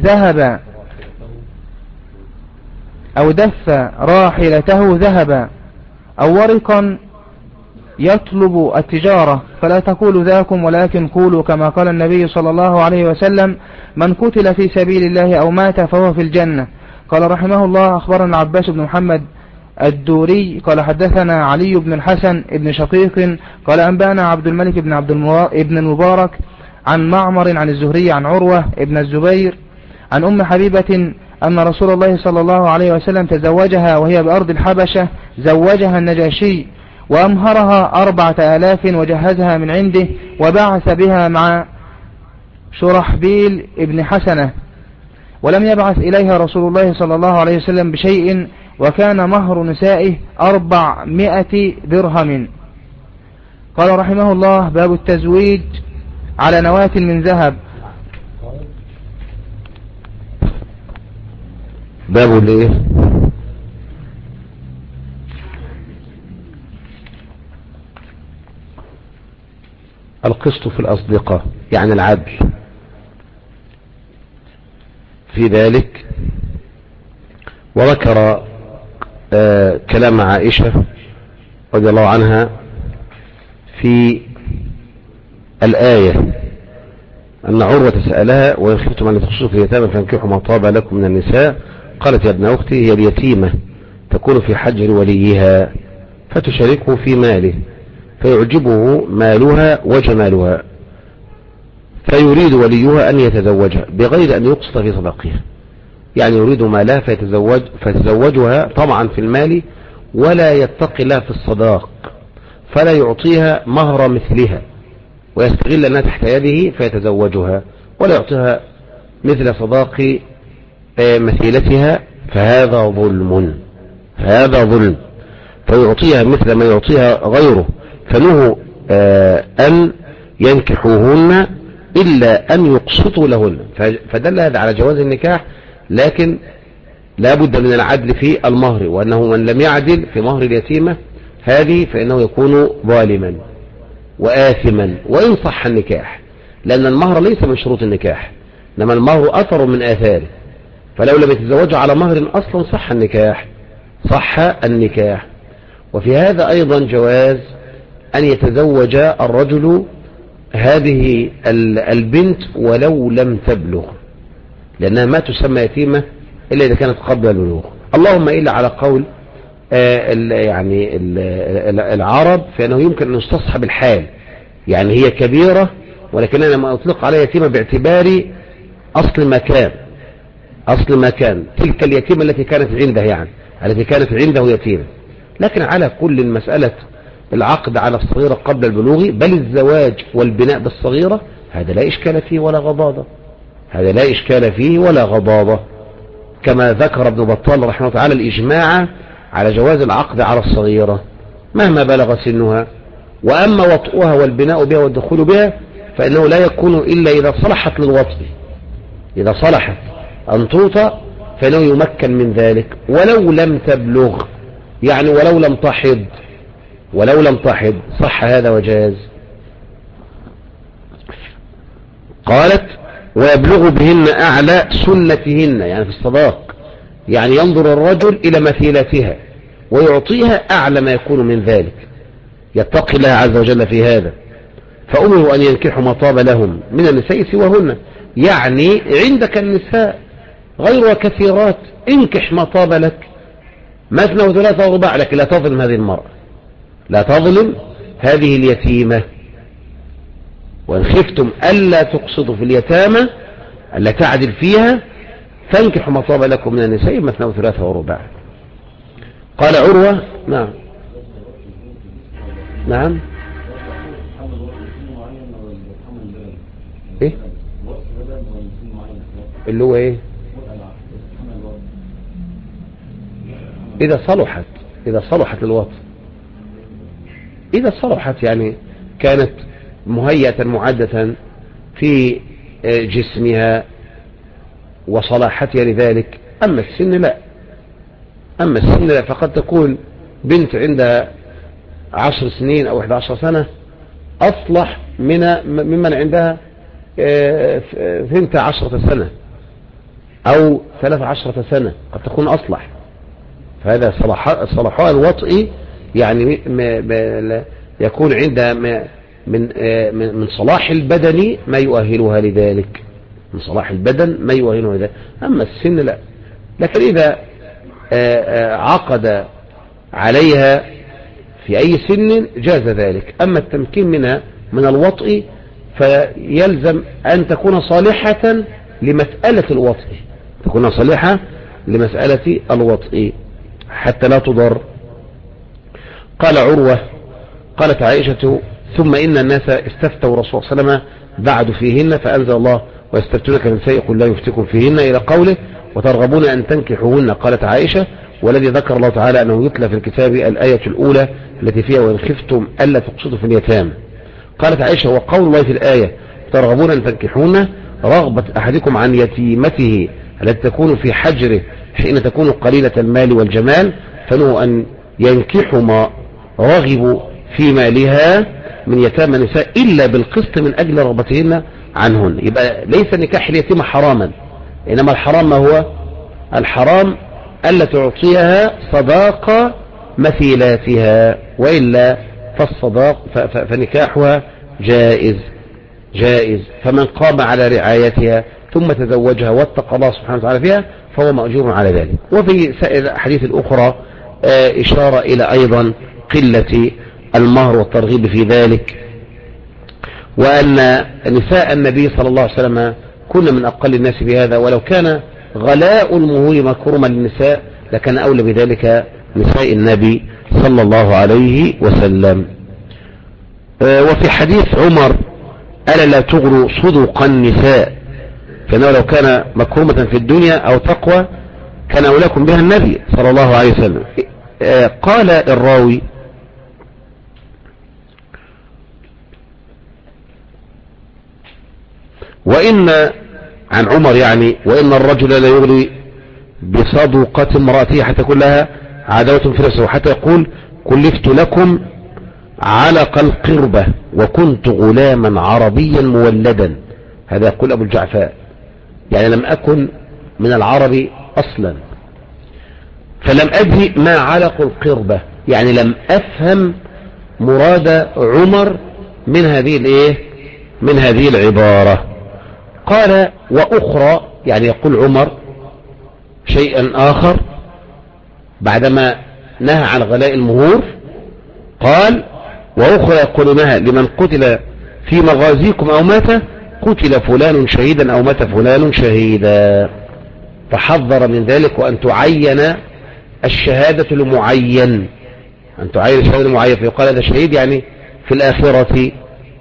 ذهبا أو ورقا يطلب التجارة فلا تقولوا ذاكم ولكن قولوا كما قال النبي صلى الله عليه وسلم من قتل في سبيل الله أو مات فهو في الجنة. قال رحمه الله أخبرنا عباس بن محمد الدوري قال حدثنا علي بن الحسن بن شقيق قال أنبأنا عبد الملك بن المبارك عن معمر عن الزهري عن عروة ابن الزبير عن أم حبيبة أن رسول الله صلى الله عليه وسلم تزوجها وهي بأرض الحبشة زوجها النجاشي وأمهرها 4000 وجهزها من عنده وبعث بها شرحبيل ابن حسنة، ولم يبعث إليها رسول الله صلى الله عليه وسلم بشيء، وكان مهر نسائه 400 درهم. قال رحمه الله: باب التزويج على نواة من ذهب. باب الايه؟ القسط في الأصدقاء، يعني العدل في ذلك. وذكر كلام عائشة رضي الله عنها في الآية أن عروة سألها: وإن خفتم أن تقسطوا في اليتامى فانكحوا ما طاب لكم من النساء، قالت: يا ابن أختي، هي اليتيمة تكون في حجر وليها فتشاركه في ماله، فيعجبه مالها وجمالها، فيريد وليها أن يتزوجها بغير أن يقسط في صداقها، يعني يريد مالها فيتزوجها طمعا في المال، ولا يتقي لها في الصداق، فلا يعطيها مهر مثلها، ويستغل أنها تحت يده فيتزوجها، ولا يعطيها مثل صداق مثيلتها، فهذا ظلم. هذا ظلم. فيعطيها مثل ما يعطيها غيره، فنهوا أن ينكحوهن إلا أن يقسطوا لهن، فدل هذا على جواز النكاح، لكن لا بد من العدل في المهر، وأنه من لم يعدل في مهر اليتيمة هذه فإنه يكون ظالما وآثما وإن صح النكاح، لأن المهر ليس من شروط النكاح، إنما المهر أثر من آثاره، فلو لم يتزوجوا على مهر أصلا صح النكاح. صح النكاح. وفي هذا أيضا جواز أن يتزوج الرجل هذه البنت ولو لم تبلغ، لأنها ما تسمى يتيمة إلا إذا كانت قبل البلوغ، اللهم إلا على قول يعني العرب، فإنه يمكن أن يستصحب الحال، يعني هي كبيرة ولكننا لما أطلق عليها يتيمة باعتبار أصل مكان تلك اليتيمة التي كانت عنده، يعني التي كانت عنده يتيمة. لكن على كل مسألة العقد على الصغيرة قبل البلوغ، بل الزواج والبناء بالصغيرة، هذا لا إشكال فيه ولا غضاضة، كما ذكر ابن بطال رحمه الله تعالى الإجماع على جواز العقد على الصغيرة مهما بلغ سنها. وأما وطئها والبناء بها والدخول بها فإنه لا يكون إلا إذا صلحت للوطء، إذا صلحت أن توطى فإنه يمكن من ذلك، ولو لم تبلغ، يعني ولو لم تحض صح هذا وجاز. قالت: ويبلغ بهن أعلى سنتهن، يعني في الصداق، يعني ينظر الرجل إلى مثيلتها ويعطيها أعلى ما يكون من ذلك، يتقي الله عز وجل في هذا. فأمروا أن ينكحوا ما طاب لهم من النساء سواهن، يعني عندك النساء غير كثيرات، انكح ما طاب لك، مثنى وثلاثة ورباع، لكن لا تظلم هذه المرأة، لا تظلم هذه اليتيمة. وإن خفتم ألا تقسطوا في اليتامى ألا تعدل فيها فانكحوا ما طاب لكم من النساء مثنى وثلاثة ورباع. قال عروة: نعم ايه اللي هو ايه؟ إذا صلحت الوطن، إذا صلحت يعني كانت مهيئة معدة في جسمها وصلاحتها لذلك. أما السن لا، فقد تكون بنت عندها 10 سنين أو 11 سنة أصلح ممن عندها 12 سنة أو 13 سنة، قد تكون أصلح. فهذا صلاحها الوطئي، يعني يكون عندها من صلاح البدن ما يؤهلها لذلك، من صلاح البدن ما يؤهلها لذلك. أما السن لا. لكن إذا عقد عليها في أي سن جاز ذلك. أما التمكين منها من الوطء فيلزم أن تكون صالحة لمسألة الوطء، تكون صالحة لمسألة الوطء حتى لا تضر. قال عروة: قالت عائشة: ثم إن الناس استفتوا رسول الله صلى الله عليه وسلم بعد فيهن، فأنزل الله ويستفتونك من نساء قل لا يفتكم فيهن إلى قوله وترغبون أن تنكحوهن. قالت عائشة والذي ذكر الله تعالى أنه يتلى في الكتاب الآية الأولى التي فيها وإن خفتم ألا تقسطوا في اليتامى. قالت عائشة وقول الله في الآية ترغبون أن تنكحوهن رغبة أحدكم عن يتيمته التي تكون في حجره حين تكون قليلة المال والجمال، فنه أن ينكحوا ما رغبوا في مالها من يتامى النساء إلا بالقسط من أجل رغبتهن عنهن. يبقى ليس نكاح اليتيمة حراما، إنما الحرام ما هو؟ الحرام ألا تعطيها صداق مثيلاتها، وإلا فالصداق فنكاحها جائز. فمن قام على رعايتها ثم تزوجها واتقى الله سبحانه وتعالى فيها فهو مأجور على ذلك. وفي سائر الأحاديث الأخرى إشارة إلى أيضا قلة المهر والترغيب في ذلك، وأن نساء النبي صلى الله عليه وسلم كن من أقل الناس بهذا، ولو كان غلاء المهور مكرما للنساء لكان أولى بذلك نساء النبي صلى الله عليه وسلم. وفي حديث عمر ألا لا تغروا صدق النساء فإنه لو كان مكرمة في الدنيا أو تقوى كان أولاكم بها النبي صلى الله عليه وسلم. قال الراوي وإن عن عمر يعني وإن الرجل لا يغري بصدقة امرأته حتى كلها عداوة في نفسه حتى يقول كلفت لكم علق القربة وكنت غلاما عربيا مولدا. هذا يقول أبو الجعفاء يعني لم أكن من العرب أصلا فلم أدري ما علق القربة، يعني لم أفهم مراد عمر من هذه العبارة. قال وأخرى يعني يقول عمر شيئا آخر بعدما نهى عن غلاء المهور، قال وأخرى يقولونها لمن قتل في مغازيكم أو مات قتل فلان شهيدا أو مات فلان شهيدا، فحذر من ذلك وأن تعين الشهادة لمعين، أن تعين الشهادة لمعين فيقال هذا شهيد يعني في الآخرة.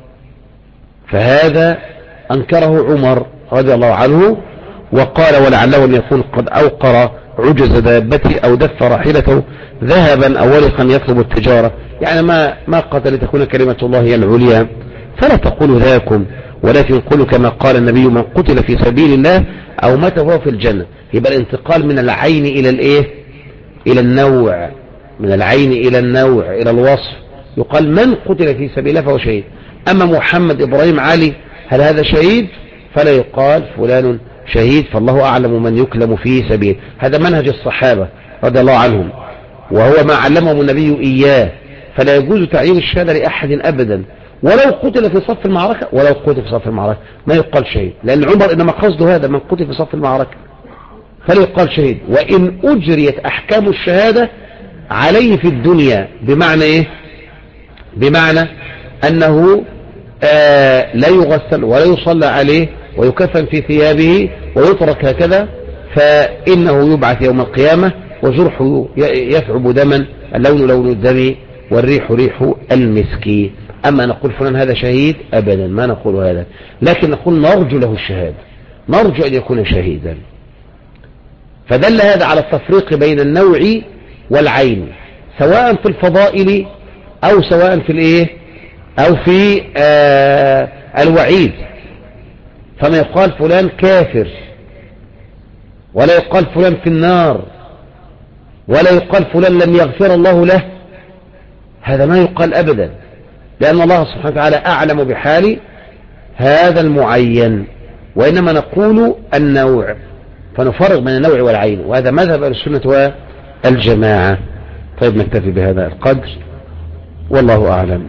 فهذا أنكره عمر رضي الله عنه وقال ولعله أن يكون قد أوقر عجز دابته أو دف راحلته ذهبا أو ورقا يطلب التجارة، يعني ما قتل لتكون كلمة الله هي العليا فلا تقولوا ذاكم ولكن قولوا كما قال النبي من قتل في سبيل الله أو مات فهو في الجنة. يبقى الانتقال من العين إلى النوع، من العين إلى النوع إلى الوصف، يقال من قتل في سبيل الله فهو شهيد. أما محمد إبراهيم علي هل هذا شهيد؟ فلا يقال فلان شهيد، فالله أعلم من يكلم في سبيل. هذا منهج الصحابة رضي الله عنهم وهو ما علمهم النبي إياه، فلا يجوز تعيين الشهادة لأحد أبدا ولو قتل في صف المعركة، ما يقال شهيد، لأن عمر إنما قصده هذا من قتل في صف المعركة فلا يقال شهيد. وإن أجريت أحكام الشهادة عليه في الدنيا بمعنى إيه؟ بمعنى أنه لا يغسل ولا يصلى عليه ويكفن في ثيابه ويترك هكذا، فإنه يبعث يوم القيامة وجرحه يثعب دما، اللون لون الدم والريح ريح المسك. أما نقول فلان هذا شهيد أبدا ما نقول هذا، لكن نقول نرجو له الشهادة، نرجو أن يكون شهيدا. فدل هذا على التفريق بين النوع والعين سواء في الفضائل أو سواء في أو في الوعيد. فما يقال فلان كافر ولا يقال فلان في النار ولا يقال فلان لم يغفر الله له، هذا ما يقال أبدا، لأن الله سبحانه وتعالى أعلم بحال هذا المعين، وإنما نقول النوع، فنفرق بين النوع والعين، وهذا مذهب السنة والجماعة. طيب نكتفي بهذا القدر والله أعلم.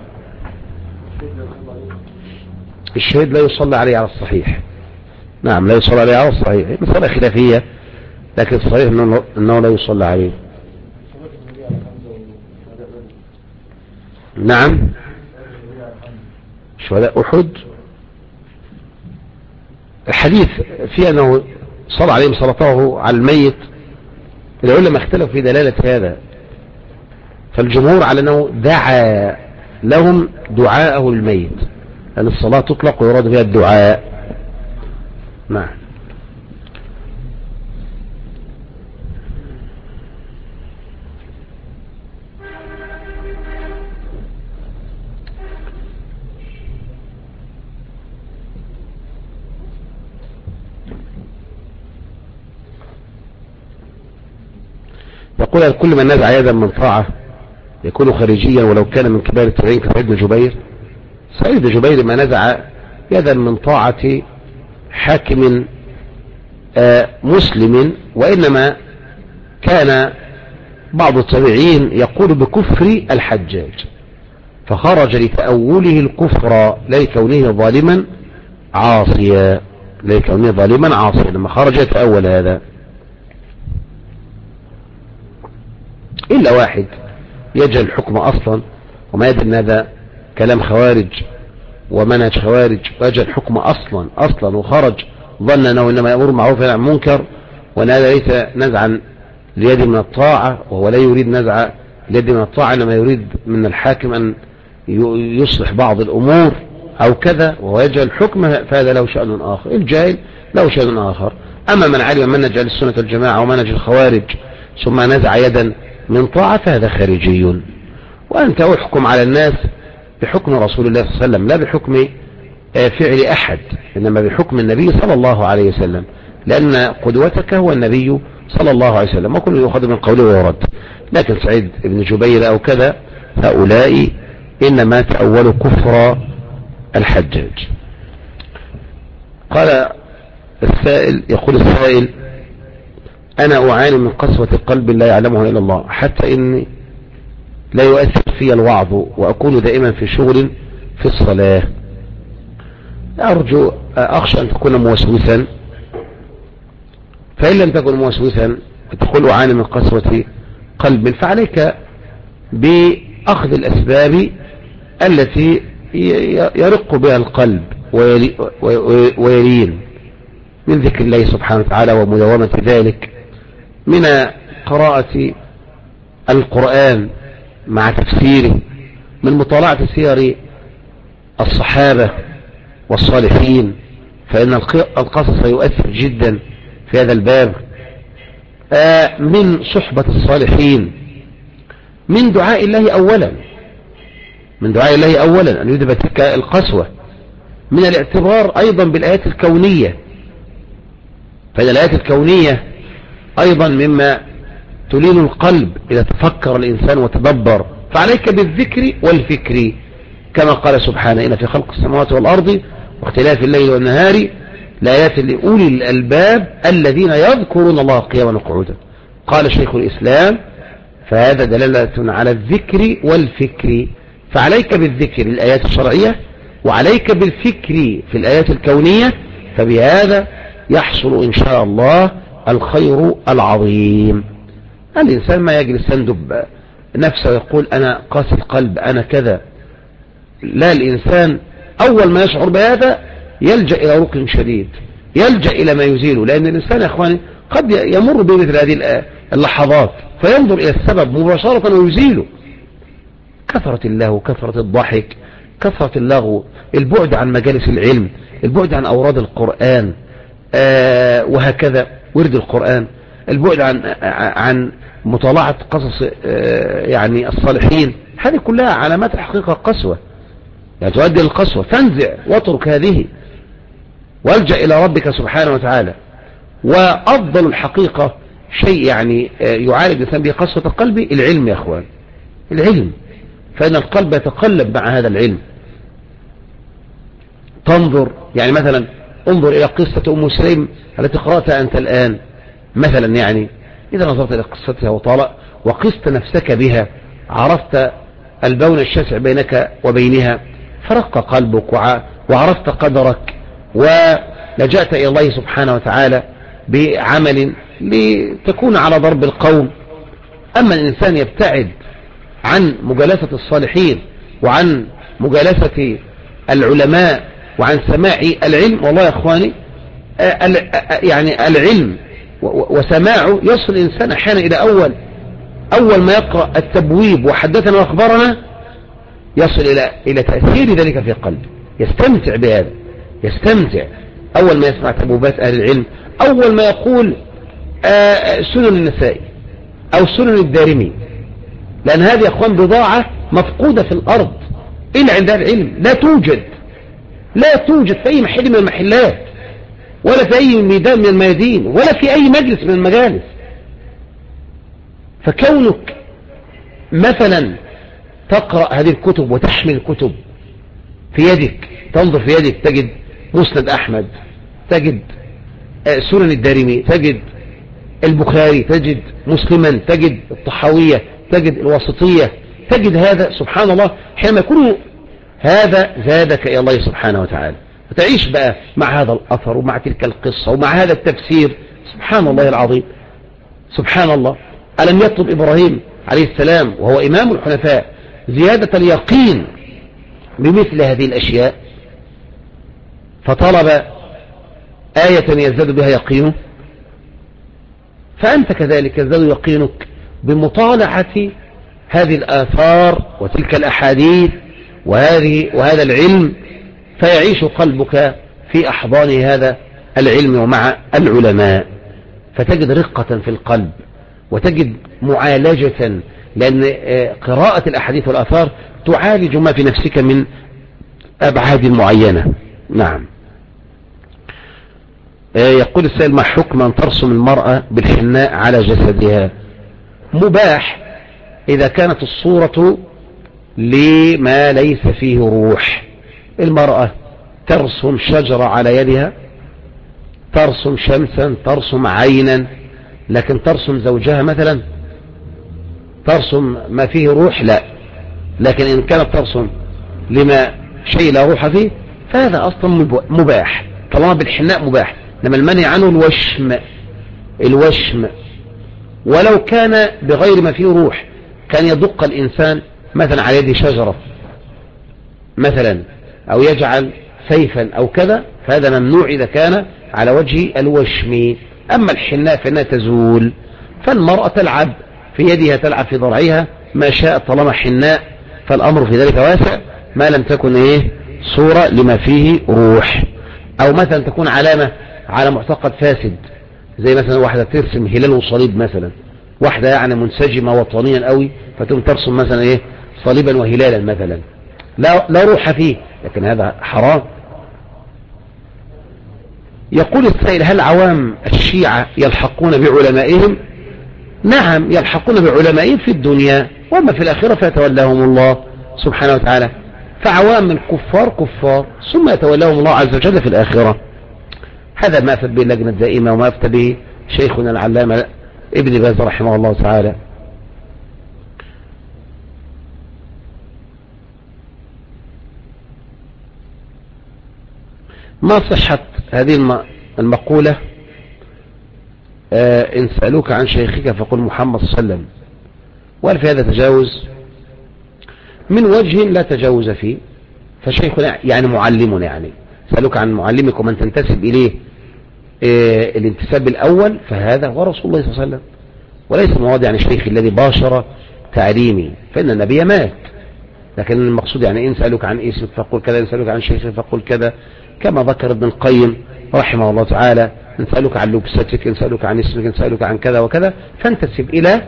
الشهيد لا يصلى عليه على الصحيح، نعم لا يصلى عليه على الصحيح، مسألة خلافية لكن الصحيح أنه لا يصلى عليه. نعم شهداء أحد الحديث فيه أنه صلى عليهم صلاته على الميت، العلماء اختلفوا في دلالة هذا، فالجمهور على أنه دعا لهم دعاءه الميت أن الصلاة تطلق ويراد بها الدعاء. نعم. يقول كل من نزع يدا من طاعة يكون خارجيا ولو كان من كبار التابعين كسعيد بن جبير. سعيد بن جبير ما نزع يدا من طاعة حاكم مسلم، وإنما كان بعض التابعين يقول بكفر الحجاج فخرج لتأوله الكفر لكونه ظالما عاصيا، لكونه ظالما عاصيا لما خرج يتأول هذا. إلا واحد يجهل الحكم أصلا وما يدري أن هذا كلام خوارج ومنهج خوارج، ويجهل الحكم أصلا وخرج ظن أنه إنما يأمر بالمعروف وينهى عن المنكر، وأن هذا ليس نزعا ليد من الطاعة، وهو لا يريد نزع اليد من الطاعة، إنما يريد من الحاكم أن يصلح بعض الأمور أو كذا، وهو يجهل الحكم، فهذا له شأن آخر. الجاهل له شأن آخر. أما من علم منهج أهل السنة والجماعة ومنهج الخوارج ثم نزع يدا من طاعة فهذا خارجي. وأنت أحكم على الناس بحكم رسول الله صلى الله عليه وسلم، لا بحكم فعل أحد، إنما بحكم النبي صلى الله عليه وسلم، لأن قدوتك هو النبي صلى الله عليه وسلم، وكل يؤخذ من قوله ويرد. لكن سعيد بن جبير أو كذا هؤلاء إنما تأولوا كفر الحجاج. قال السائل، يقول السائل: أنا أعاني من قسوة قلب لا يعلمها إلا الله، حتى إني لا يؤثر في الوعظ وأكون دائما في شغل في الصلاة. أخشى أن تكون موسوسا، فإن لم تكن موسوسا وتقول أعاني من قسوة قلب، فعليك بأخذ الأسباب التي يرق بها القلب ويلين من ذكر الله سبحانه وتعالى ومداومة ذلك، من قراءة القرآن مع تفسيره، من مطالعة سير الصحابة والصالحين، فإن القصص يؤثر جدا في هذا الباب، من صحبة الصالحين، من دعاء الله أولا، من دعاء الله أولا أن يذهب تلك القسوة، من الاعتبار أيضا بالآيات الكونية، فإن الآيات الكونية أيضا مما تلين القلب إذا تفكر الإنسان وتدبر، فعليك بالذكر والفكر، كما قال سبحانه: إن في خلق السماوات والأرض واختلاف الليل والنهار لآيات لأولي الألباب الذين يذكرون الله قياما وقعودا. قال شيخ الإسلام: فهذا دلالة على الذكر والفكر، فعليك بالذكر الآيات الشرعية وعليك بالفكر في الآيات الكونية، فبهذا يحصل إن شاء الله الخير العظيم. الإنسان ما يجلس يندب نفسه ويقول أنا قاسي القلب أنا كذا، لا، الإنسان أول ما يشعر بهذا يلجأ إلى ركن شديد، يلجأ إلى ما يزيله، لأن الإنسان يا أخواني قد يمر بمثل هذه اللحظات فينظر إلى السبب مباشرة ويزيله. كثرة اللهو، كثرة الضحك، كثرة اللغو، البعد عن مجالس العلم، البعد عن أوراد القرآن وهكذا ورد القرآن، البعد عن مطالعة قصص يعني الصالحين، هذه كلها علامات حقيقة قسوة، يعني تؤدي للقسوة. فانزع واترك هذه والجأ إلى ربك سبحانه وتعالى. وأفضل الحقيقة شيء يعني يعالج الإنسان به قسوة القلب العلم يا أخوان، العلم، فإن القلب يتقلب مع هذا العلم. تنظر يعني مثلا انظر إلى قصة أم سليم التي قرأتها أنت الآن مثلا، يعني إذا نظرت إلى قصتها وقست نفسك بها، عرفت البون الشاسع بينك وبينها، فرق قلبك وعرفت قدرك، ولجأت إلى الله سبحانه وتعالى بعمل لتكون على ضرب القوم. أما الإنسان يبتعد عن مجالسة الصالحين وعن مجالسة العلماء وعن سماع العلم، والله يا أخواني يعني العلم وسماعه يصل الإنسان أحيانا إلى أول ما يقرأ التبويب وحدثنا وأخبرنا، يصل إلى تأثير ذلك في قلبه، يستمتع بهذا، يستمتع أول ما يسمع تبوبات أهل العلم، أول ما يقول سنن النسائي أو سنن الدارمي، لأن هذه يا أخوان بضاعة مفقودة في الأرض إلا عند أهل العلم، لا توجد في أي محل من المحلات، ولا في أي ميدان من الميادين، ولا في أي مجلس من المجالس. فكونك مثلا تقرأ هذه الكتب وتحمل الكتب في يدك، تنظر في يدك تجد مسند أحمد، تجد سنن الدارمي، تجد البخاري، تجد مسلما، تجد الطحاوية، تجد الواسطية، تجد هذا. سبحان الله، حينما يكون هذا زادك إلى الله سبحانه وتعالى، وتعيش بقى مع هذا الأثر ومع تلك القصة ومع هذا التفسير. سبحان الله العظيم، سبحان الله. ألم يطلب إبراهيم عليه السلام وهو إمام الحنفاء زيادة اليقين بمثل هذه الأشياء، فطلب آية يزداد بها يقينه؟ فأنت كذلك يزداد يقينك بمطالعة هذه الآثار وتلك الأحاديث وهذا العلم، فيعيش قلبك في أحضان هذا العلم ومع العلماء، فتجد رقة في القلب وتجد معالجة، لأن قراءة الأحاديث والآثار تعالج ما في نفسك من أبعاد معينة. نعم. يقول السائل: ما حكم أن ترسم المرأة بالحناء على جسدها؟ مباح إذا كانت الصورة لما ليس فيه روح. المرأة ترسم شجرة على يدها، ترسم شمسا، ترسم عينا، لكن ترسم زوجها مثلا، ترسم ما فيه روح لا. لكن إن كانت ترسم لما شيء لا روح فيه فهذا أصلا مباح، طالما بالحناء مباح. لما المنع عنه الوشم، ولو كان بغير ما فيه روح، كان يدق الإنسان مثلا على يد شجرة مثلا، أو يجعل سيفا أو كذا، فهذا ممنوع إذا كان على وجه الوشم. أما الحناء فإنها تزول، فالمرأة تلعب في يدها، تلعب في ضرعها ما شاء، طالما حناء فالأمر في ذلك واسع، ما لم تكن صورة لما فيه روح. أو مثلا تكون علامة على معتقد فاسد، زي مثلا واحدة ترسم هلال وصليب مثلا، واحدة يعني منسجمة وطنيا قوي، فتقوم ترسم مثلا صليبا وهلالا مثلا، لا روح فيه، لكن هذا حرام. يقول السائل: هل عوام الشيعة يلحقون بعلمائهم؟ نعم، يلحقون بعلمائهم في الدنيا، وما في الآخرة فيتولاهم الله سبحانه وتعالى. فعوام من كفار ثم يتولاهم الله عز وجل في الآخرة. هذا ما أفتى به اللجنة الدائمة، وما أفتى به شيخنا العلامة ابن باز رحمه الله تعالى. ما صحة هذه المقولة؟ إن سألوك عن شيخك فقل محمد صلى الله عليه وسلم. وهل في هذا تجاوز؟ من وجه لا تجاوز فيه، فشيخنا يعني معلمنا، يعني سألوك عن معلمك ومن تنتسب إليه الانتساب الأول، فهذا هو رسول الله صلى الله عليه وسلم، وليس مواضع يعني الشيخ الذي باشر تعليمي، فإن النبي مات. لكن المقصود يعني إن سألوك عن اسمك فقل كذا، إن سألوك عن شيخك فقل كذا، كما ذكر ابن القيم رحمه الله تعالى: إن سألوك عن لبستك، إن سألوك عن اسمك، إن سألوك عن كذا وكذا، فانتسب إلى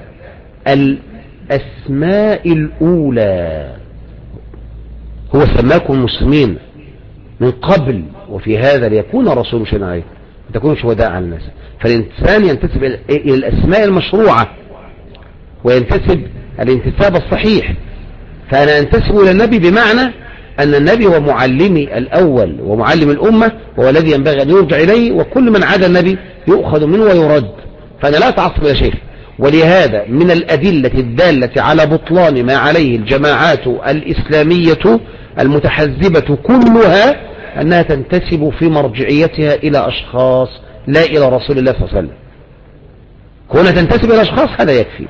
الأسماء الأولى. هو سماكم المسلمين من قبل، وفي هذا ليكون الرسول شهيدا عليكم تكونوا شهداء على الناس. فالإنسان ينتسب إلى الأسماء المشروعة، وينتسب الانتساب الصحيح. فأنا أنتسب إلى النبي بمعنى أن النبي هو معلمي الأول ومعلم الأمة، وهو الذي ينبغي أن يرجع إليه، وكل من عدا النبي يؤخذ منه ويرد. فأنا لا أتعصب إلى شيخ. ولهذا من الأدلة الدالة على بطلان ما عليه الجماعات الإسلامية المتحزبة كلها أنها تنتسب في مرجعيتها إلى أشخاص لا إلى رسول الله صلى الله عليه وسلم. كونها تنتسب إلى أشخاص هذا يكفي،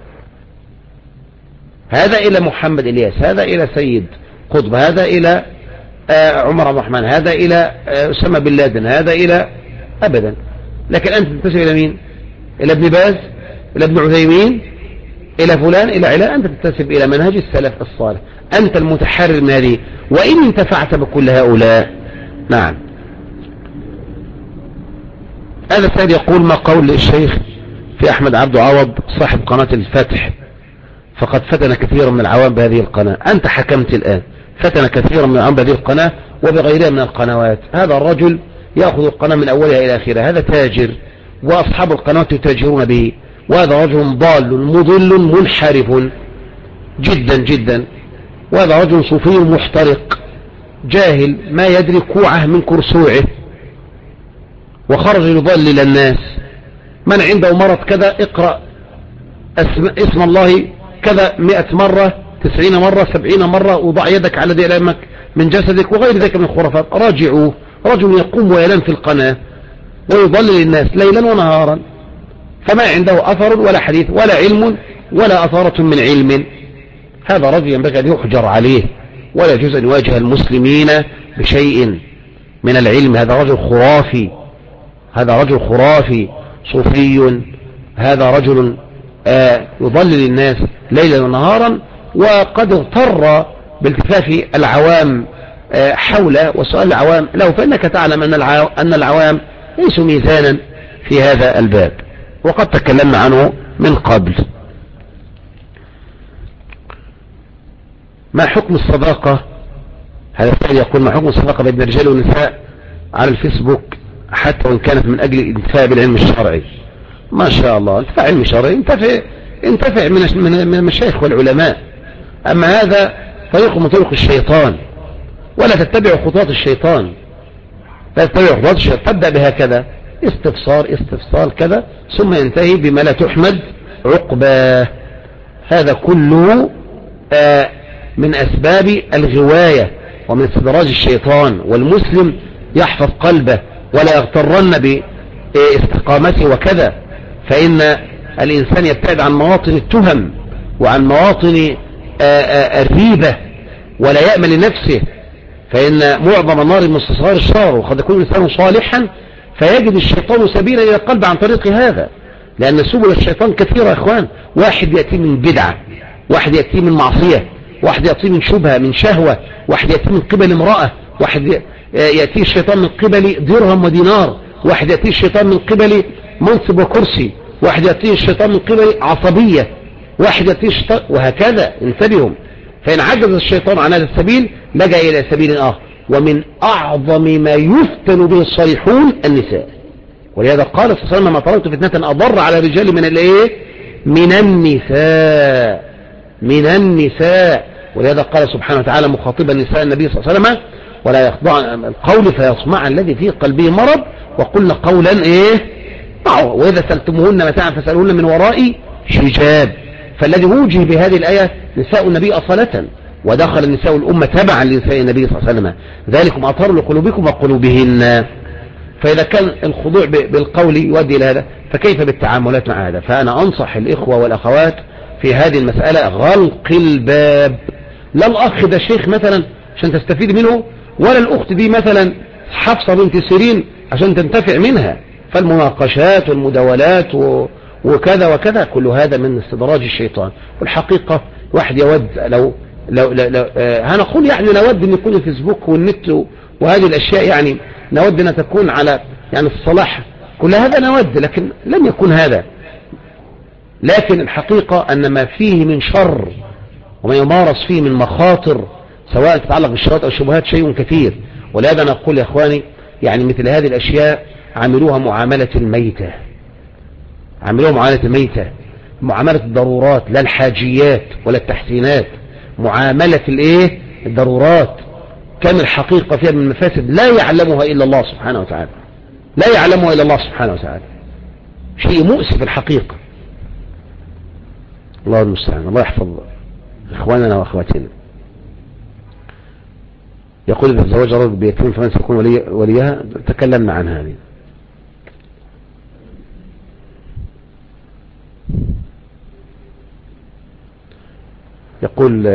هذا إلى محمد إلياس، هذا إلى سيد قطب، هذا إلى عمر عبد الرحمن، هذا إلى أسامة بن لادن، هذا إلى أبدا. لكن أنت تنتسب إلى مين؟ إلى ابن باز، إلى ابن عثيمين، إلى فلان إلى علان، أنت تنتسب إلى منهج السلف الصالح، أنت المتحرر من هذه، وإن انتفعت بكل هؤلاء. نعم. هذا السيد يقول: ما قول الشيخ في أحمد عبد عوض صاحب قناة الفتح، فقد فتن كثيرا من العوام بهذه القناة. أنت حكمت الآن، فتن كثيرا من العوام بهذه القناة وبغيرها من القنوات. هذا الرجل يأخذ القناة من أولها إلى آخرها، هذا تاجر، وأصحاب القنوات يتاجرون به، وهذا رجل ضال مضل منحرف جدا جدا، وهذا رجل صوفي محترق جاهل ما يدري كوعه من كرسوعه، وخرج يضلل الناس. من عنده مرض كذا اقرأ اسم الله كذا 100 مرة 90 مرة 70 مرة، وضع يدك على ديلامك من جسدك، وغير ذلك من الخرافات. راجعوه، رجل يقوم وينام في القناة ويضلل الناس ليلا ونهارا، فما عنده أثر ولا حديث ولا علم ولا أثارة من علم. هذا رجل ينبغي أن يحجر عليه، ولا يجوز أن يواجه المسلمين بشيء من العلم. هذا رجل خرافي، هذا رجل خرافي صوفي، هذا رجل يضلل الناس ليلا ونهارا، وقد اغتر بالتفاف العوام حوله وسؤال العوام له، فإنك تعلم أن العوام ليسوا ميزانا في هذا الباب، وقد تكلمنا عنه من قبل. ما حكم الصداقة؟ هذا السائل يقول: ما حكم الصداقة بين الرجال والنساء على الفيسبوك حتى وإن كانت من أجل الانتفاع بالعلم الشرعي؟ ما شاء الله، انتفع علم شرعي، انتفع من المشايخ والعلماء. أما هذا طريق من طرق الشيطان، ولا تتبع خطوات الشيطان، لا تتبع خطوات الشيطان. تبدأ بهكذا استفسار كذا، ثم ينتهي بما لا تحمد عقباه. هذا كله من أسباب الغواية ومن استدراج الشيطان، والمسلم يحفظ قلبه ولا يغترن باستقامته وكذا، فإن الإنسان يبتعد عن مواطن التهم وعن مواطن الريبة، ولا يأمن لنفسه، فإن معظم النار من استصغار الشر، وقد يكون الإنسان صالحا فيجد الشيطان سبيلا إلى القلب عن طريق هذا، لأن سبل الشيطان كثيرة يا إخوان. واحد يأتي من بدعة، واحد يأتي من معصية، واحد يأتي من شبهة من شهوة، واحد يأتي من قبل امرأة، واحد يأتي الشيطان من قبل درهم ودينار، واحد يأتي الشيطان من قبل منصب وكرسي، واحد يأتي الشيطان من قبل عصبية، واحد يأتي الشيطان، وهكذا. انتبهوا، فإن عجز الشيطان عن هذا السبيل لجأ إلى سبيل آخر. ومن أعظم ما يفتن به الصالحون النساء، ولهذا قال صلى الله عليه وسلم: ما تركت فتنة أضر على الرجال من النساء. ولهذا قال سبحانه وتعالى مخاطبا نساء النبي صلى الله عليه وسلم: ولا يخضعن القول فيطمع الذي في قلبه مرض وقلن قولا معه، وإذا سألتموهن متاعا فاسألوهن من وراء حجاب. فالذي وجه بهذه الآية نساء النبي أصالة، ودخل النساء الأمة تبعا لنساء النبي صلى الله عليه وسلم: ذلكم أطهر لقلوبكم وقلوبهن. فإذا كان الخضوع بالقول يؤدي إلى هذا، فكيف بالتعاملات مع هذا؟ فأنا أنصح الإخوة والأخوات في هذه المسألة غلق الباب. لا الأخ ده شيخ مثلا عشان تستفيد منه، ولا الأخت دي مثلا حفصة بنت سيرين عشان تنتفع منها. فالمناقشات والمداولات وكذا وكذا كل هذا من استدراج الشيطان. والحقيقة واحد يود لو هنقول يعني نود أن يكون الفيسبوك والنت وهذه الأشياء يعني نود أن تكون على يعني الصلاح، كل هذا نود، لكن لن يكون هذا. لكن الحقيقة أن ما فيه من شر وما يمارس فيه من مخاطر سواء تتعلق بالشهوات أو الشبهات شيء كثير. ولهذا نقول يا إخواني يعني مثل هذه الأشياء عملوها معاملة الميتة، عملوها معاملة الميتة، معاملة الضرورات، لا الحاجيات ولا التحسينات، معاملة الضرورات. كم الحقيقة فيها من مفاسد لا يعلمها إلا الله سبحانه وتعالى، لا يعلمها إلا الله سبحانه وتعالى، شيء مؤسف الحقيقة. الله المستعان، الله يحفظ إخواننا وأخواتنا. يقول إذا تزوج رجل بيتيم فمن سيكون وليها؟ تكلمنا عن هذه. يقول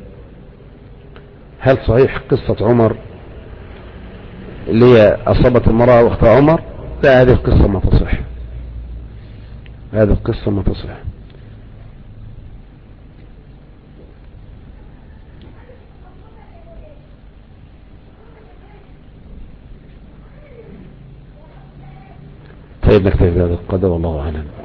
هل صحيح قصة عمر اللي هي أصابت المرأة واختها عمر؟ لا، هذه القصة ما تصح، هذه القصة ما تصح. طيب نكتفي بهذا القدر والله أعلم.